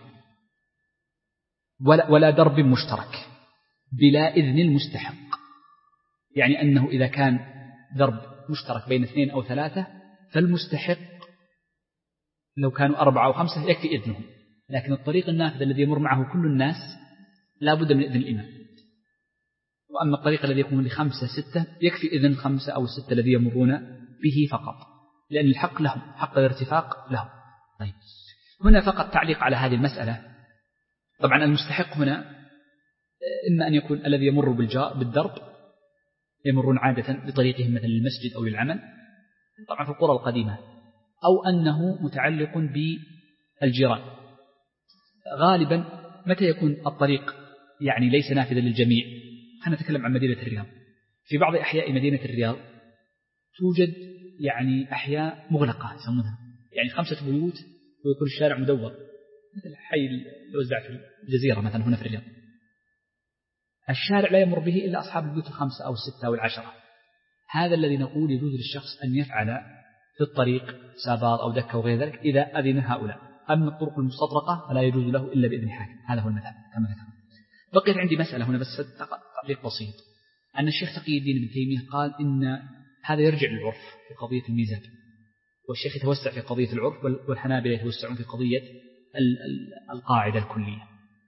ولا, ولا درب مشترك بلا إذن المستحق. يعني أنه إذا كان درب مشترك بين اثنين أو ثلاثة فالمستحق لو كانوا أربعة أو خمسة يكفي إذنهم، لكن الطريق النافذ الذي يمر معه كل الناس لا بد من إذن الإمام. وأما الطريق الذي يكون لخمسة ستة يكفي إذن خمسة أو ستة الذي يمرون به فقط، لأن الحق لهم، حق الارتفاق لهم. طيب. هنا فقط تعليق على هذه المسألة. طبعا المستحق هنا إما أن يكون الذي يمر بالدرب يمرون عادة بطريقهم مثل المسجد أو للعمل، طبعا في القرى القديمة، أو أنه متعلق بالجيران. غالبا متى يكون الطريق يعني ليس نافذا للجميع؟ خلينا نتكلم عن مدينة الرياض. في بعض أحياء مدينة الرياض توجد يعني أحياء مغلقة يسمونها، يعني خمسة بيوت ويكون الشارع مدور، مثل حي يوزع في الجزيرة مثلا هنا في الرياض. الشارع لا يمر به إلا أصحاب البيوت الخمسة أو الستة أو العشرة. هذا الذي نقول يجوز للشخص أن يفعل في الطريق ساباط أو دكة وغير ذلك إذا أذن هؤلاء. أما الطرق المستطرقة فلا يجوز له إلا بإذن حاكم. هذا هو المذهب كما ذكرت. بقيت عندي مسألة هنا بس تعليق بسيط، أن الشيخ تقي الدين ابن تيمية قال إن هذا يرجع للعرف في قضية الميزاب، والشيخ يتوسع في قضية العرف، والحنابلة يتوسعون في قضية القاعدة الكلية،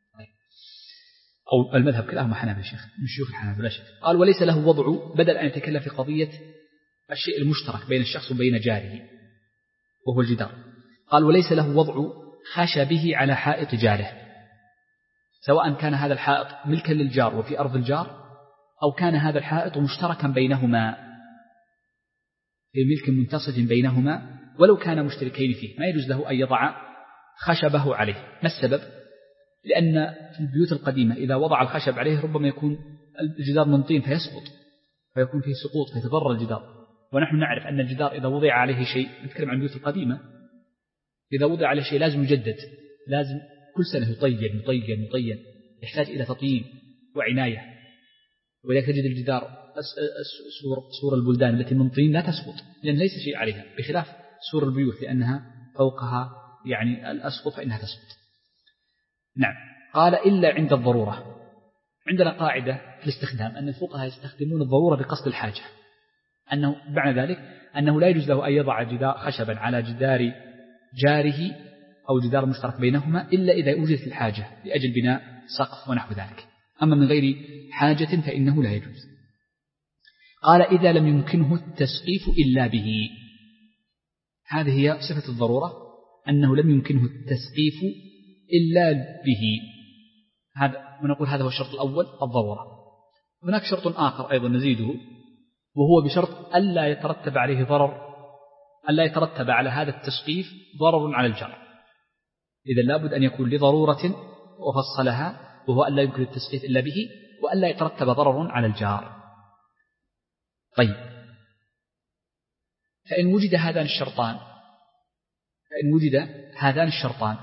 أو المذهب كلاهما حنابلة شيخ من شيوخ الحنابلة شيخ. قال وليس له وضع بدل أن يتكلم في قضية الشيء المشترك بين الشخص وبين جاره وهو الجدار. قال وليس له وضع خشبه على حائط جاره، سواء كان هذا الحائط ملكا للجار وفي أرض الجار، أو كان هذا الحائط مشتركا بينهما في ملك منتصف بينهما ولو كان مشتركين فيه، ما يجوز له أن يضع خشبه عليه. ما السبب؟ لأن في البيوت القديمة إذا وضع الخشب عليه ربما يكون الجدار من طين فيسقط، فيكون فيه سقوط فيتضرر الجدار. ونحن نعرف أن الجدار إذا وضع عليه شيء، نتكلم عن البيوت القديمة، إذا وضع عليه شيء لازم يجدد، لازم كل سنة يطين يطين يطين، يحتاج إلى تطيين وعناية. ولذلك تجد الجدار سور, سور البلدان التي من طين لا تسقط لأن ليس شيء عليها، بخلاف سور البيوت لأنها فوقها يعني الأسقف فإنها تسقط. نعم. قال إلا عند الضرورة. عندنا قاعدة في الاستخدام أن الفقهاء يستخدمون الضرورة بقصد الحاجة، أنه معنى ذلك أنه لا يجوز له أن يضع جدار خشبا على جدار جاره أو جدار مشترك بينهما إلا إذا وجدت الحاجة لأجل بناء سقف ونحو ذلك، أما من غير حاجة فإنه لا يجوز. قال إذا لم يمكنه التسقيف إلا به. هذه هي صفة الضرورة، أنه لم يمكنه التسقيف إلا به. هذا ونقول هذا هو الشرط الأول الضرورة. هناك شرط آخر أيضا نزيده، وهو بشرط ألا يترتب عليه ضرر ألا يترتب على هذا التسقيف ضرر على الجار. إذا لابد أن يكون لضرورة وفصلها، وهو أن لا يمكن التسقيف إلا به، وأن لا يترتب ضرر على الجار. طيب، فإن وجد هذان الشرطان فإن وجد هذان الشرطان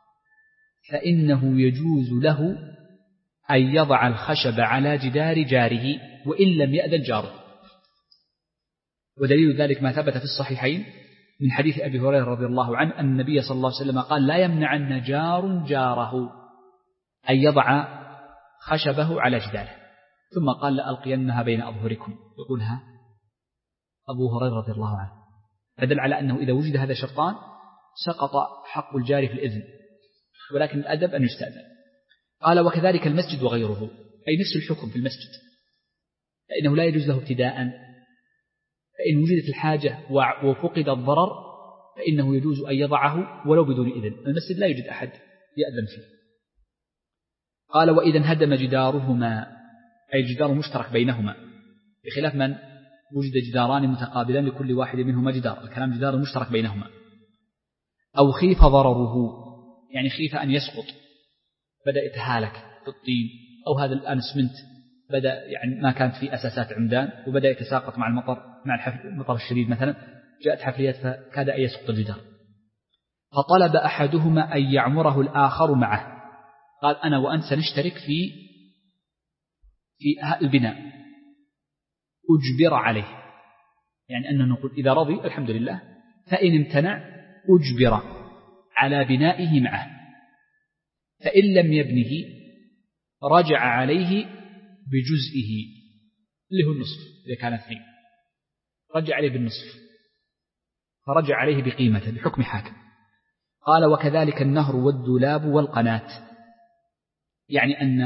فإنه يجوز له أن يضع الخشب على جدار جاره وإن لم يأذن جاره. ودليل ذلك ما ثبت في الصحيحين من حديث أبي هريرة رضي الله عنه أن النبي صلى الله عليه وسلم قال: لا يمنعن جار جاره أن يضع خشبه على جداره. ثم قال: لألقينها بين أظهركم، يقولها أبو هريرة رضي الله عنه. فدل على أنه إذا وجد هذا شرطان سقط حق الجار في الإذن، ولكن الأدب أن يستأذن. قال: وكذلك المسجد وغيره، أي نفس الحكم في المسجد، فإنه لا يجوز له ابتداء. فإن وجدت الحاجة وفقد الضرر فإنه يجوز أن يضعه ولو بدون إذن. المسجد لا يوجد أحد يأذن فيه. قال: وإذا انهدم جدارهما، أي الجدار مشترك بينهما، بخلاف من وجد جداران متقابلان لكل واحد منهما جدار، الكلام جدار مشترك بينهما. أو خيف ضرره، يعني خيف أن يسقط، بدأ يتهالك في الطين، أو هذا الآن اسمنت بدأ يعني ما كانت فيه أساسات عمدان وبدأ يتساقط مع المطر، مع المطر الشديد مثلا، جاءت حفريات فكاد أن يسقط الجدار. فطلب أحدهما أن يعمره الآخر معه، قال: أنا وأنت سنشترك في في البناء، أجبر عليه، يعني أننا نقول إذا رضي الحمد لله، فإن امتنع أجبر على بنائه معه، فإن لم يبنه رجع عليه بجزئه اللي هو النصف، إذا كان اثنين رجع عليه بالنصف، فرجع عليه بقيمته بحكم حاكم. قال: وكذلك النهر والدولاب والقناة، يعني أن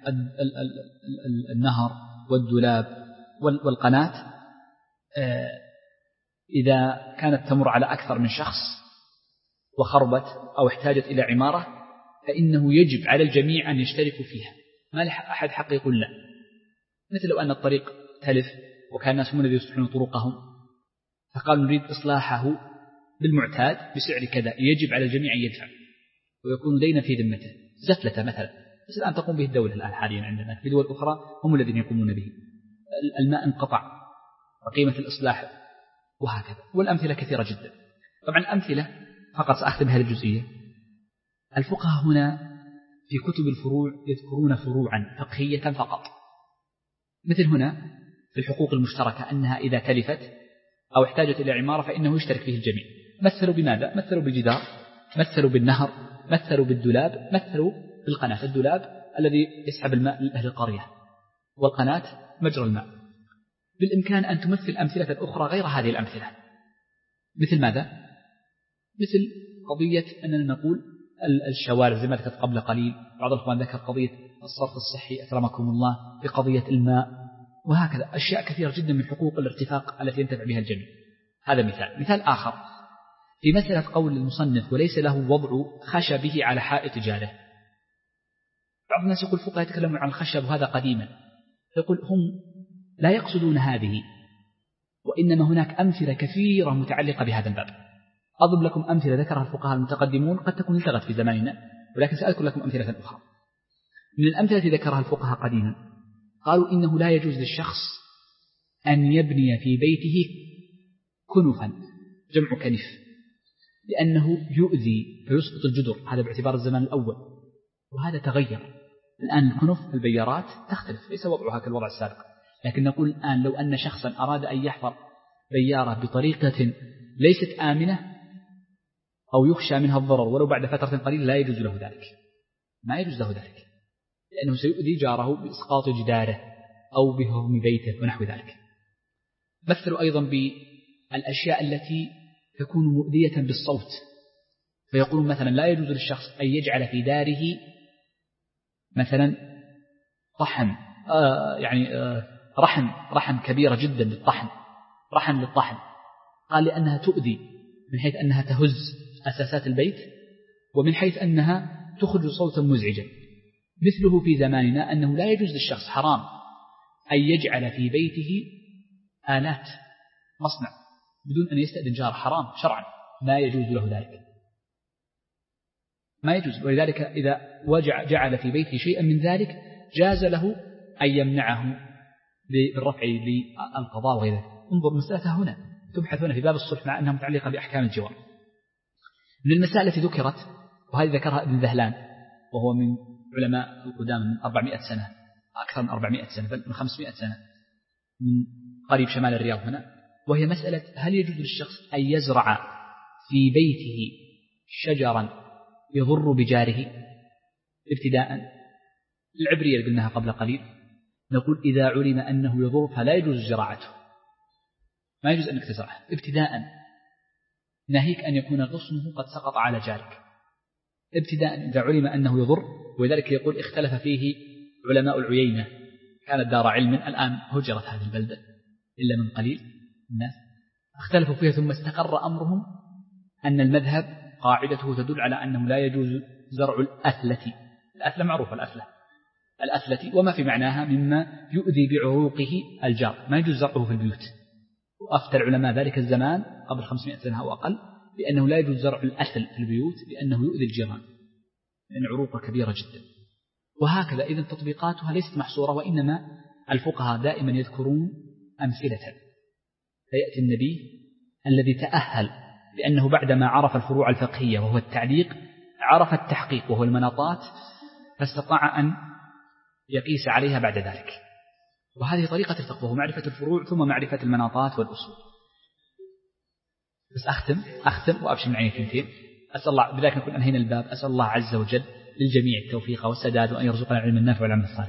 النهر والدولاب والقناة إذا كانت تمر على أكثر من شخص وخربت أو احتاجت إلى عمارة فإنه يجب على الجميع أن يشتركوا فيها، ما لأحد حق يقول لا. مثل لو أن الطريق تلف وكان الناس هم الذين يصلحون طرقهم، فقالوا نريد إصلاحه بالمعتاد بسعر كذا، يجب على الجميع أن يدفع ويكون دينا في ذمته، زفلة مثلا، بس الآن تقوم به الدولة الآن حاليا عندنا، في دول أخرى هم الذين يقومون به. الماء انقطع وقيمة الإصلاح وهكذا، والأمثلة كثيرة جدا. طبعا أمثلة فقط سأختم هذه الجزئية. الفقهاء هنا في كتب الفروع يذكرون فروعا فقهية فقط، مثل هنا في الحقوق المشتركة أنها إذا تلفت أو احتاجت إلى عمارة فإنه يشترك فيه الجميع. مثلوا بماذا؟ مثلوا بالجدار، مثلوا بالنهر، مثلوا بالدولاب، مثلوا بالقناة. الدولاب الذي يسحب الماء لأهل القرية، والقناة مجرى الماء. بالإمكان أن تمثل أمثلة أخرى غير هذه الأمثلة، مثل ماذا؟ مثل قضية أننا نقول الشوارع زي ما ذكرت قبل قليل، بعض الأخوان ذكر قضية الصرف الصحي أكرمكم الله، بقضية الماء، وهكذا أشياء كثيرة جدا من حقوق الارتفاق التي ينتفع بها الجميع. هذا مثال. مثال آخر في مسألة قول المصنف: وليس له وضع خشبه على حائط جاره. بعض الناس يقول الفقهاء يتكلمون عن الخشب وهذا قديما، يقول هم لا يقصدون هذه، وإنما هناك أمثلة كثيرة متعلقة بهذا الباب. أضرب لكم أمثلة ذكرها الفقهاء المتقدمون قد تكون انتغت في زماننا، ولكن سأذكر لكم أمثلة أخرى. من الأمثلة التي ذكرها الفقهاء قديما قالوا إنه لا يجوز للشخص أن يبني في بيته كنفا، جمع كنف، لأنه يؤذي فيسقط الجدر، هذا باعتبار الزمان الأول، وهذا تغير. الآن الكنف البيارات تختلف، ليس وضعها كالوضع السابق، لكن نقول الآن لو أن شخصا أراد أن يحفر بيارة بطريقة ليست آمنة أو يخشى منها الضرر ولو بعد فترة قليلة لا يجوز له ذلك، ما يجوز له ذلك، لأنه سيؤذي جاره بإسقاط جداره أو بهرم بيته ونحو ذلك. مثلوا أيضا بالأشياء التي تكون مؤذية بالصوت، فيقولون مثلا لا يجوز للشخص أن يجعل في داره مثلا طحن، آه يعني آه رحم رحم كبيرة جدا للطحن، رحم للطحن، قال لأنها تؤذي من حيث أنها تهز أساسات البيت، ومن حيث أنها تخرج صوتا مزعجا. مثله في زماننا أنه لا يجوز للشخص، حرام أن يجعل في بيته آلات مصنع بدون أن يستأذن جار حرام شرعا، ما يجوز له ذلك، ما يجوز. ولذلك إذا وجع جعل في بيته شيئا من ذلك جاز له أن يمنعه بالرفع للقضاء وغيره. انظر مسألة هنا تبحث هنا في باب الصلح مع أنها متعلقة بأحكام الجوار. من المسائل التي ذكرت، وهذه ذكرها ابن ذهلان وهو من علماء القدام من أربعمائة سنة، أكثر من أربعمائة سنة، بل من خمسمائة سنة، من قريب شمال الرياض هنا، وهي مسألة هل يجوز للشخص أن يزرع في بيته شجرا يضر بجاره ابتداء. العبرية اللي قلناها قبل قليل نقول إذا علم أنه يضر فلا يجوز زراعته، ما يجوز أنك تزرعه ابتداء، ناهيك أن يكون غصنه قد سقط على جارك ابتداء إذا علم أنه يضر. ولذلك يقول اختلف فيه علماء العيينة، كانت دار علم، الآن هجرت هذه البلدة إلا من قليل الناس، اختلفوا فيها ثم استقر أمرهم أن المذهب قاعدته تدل على أنه لا يجوز زرع الأثلة. الأثلة معروفة، الأثلة الأثلة وما في معناها مما يؤذي بعروقه الجار، ما يجوز زرعه في البيوت. وأفتى العلماء ذلك الزمان قبل خمسمائة سنة أو أقل بأنه لا يجوز زرع الأثل في البيوت لأنه يؤذي الجيران، لأن عروقه كبيرة جدا. وهكذا إذن تطبيقاتها ليست محصورة، وإنما الفقهاء دائما يذكرون أمثلة. فيأتي النبي الذي تأهل لأنه بعدما عرف الفروع الفقهية وهو التعليق عرف التحقيق وهو المناطات، فاستطاع أن يقيس عليها بعد ذلك. وهذه طريقة الفقه، وهو معرفة الفروع ثم معرفة المناطات والأصول. بس أختم أختم وأبشر من عيني كلمتين. أسأل الله بذلك نكون أنهينا الباب. أسأل الله عز وجل للجميع التوفيق والسداد، وأن يرزقنا العلم النافع والعمل الصالح.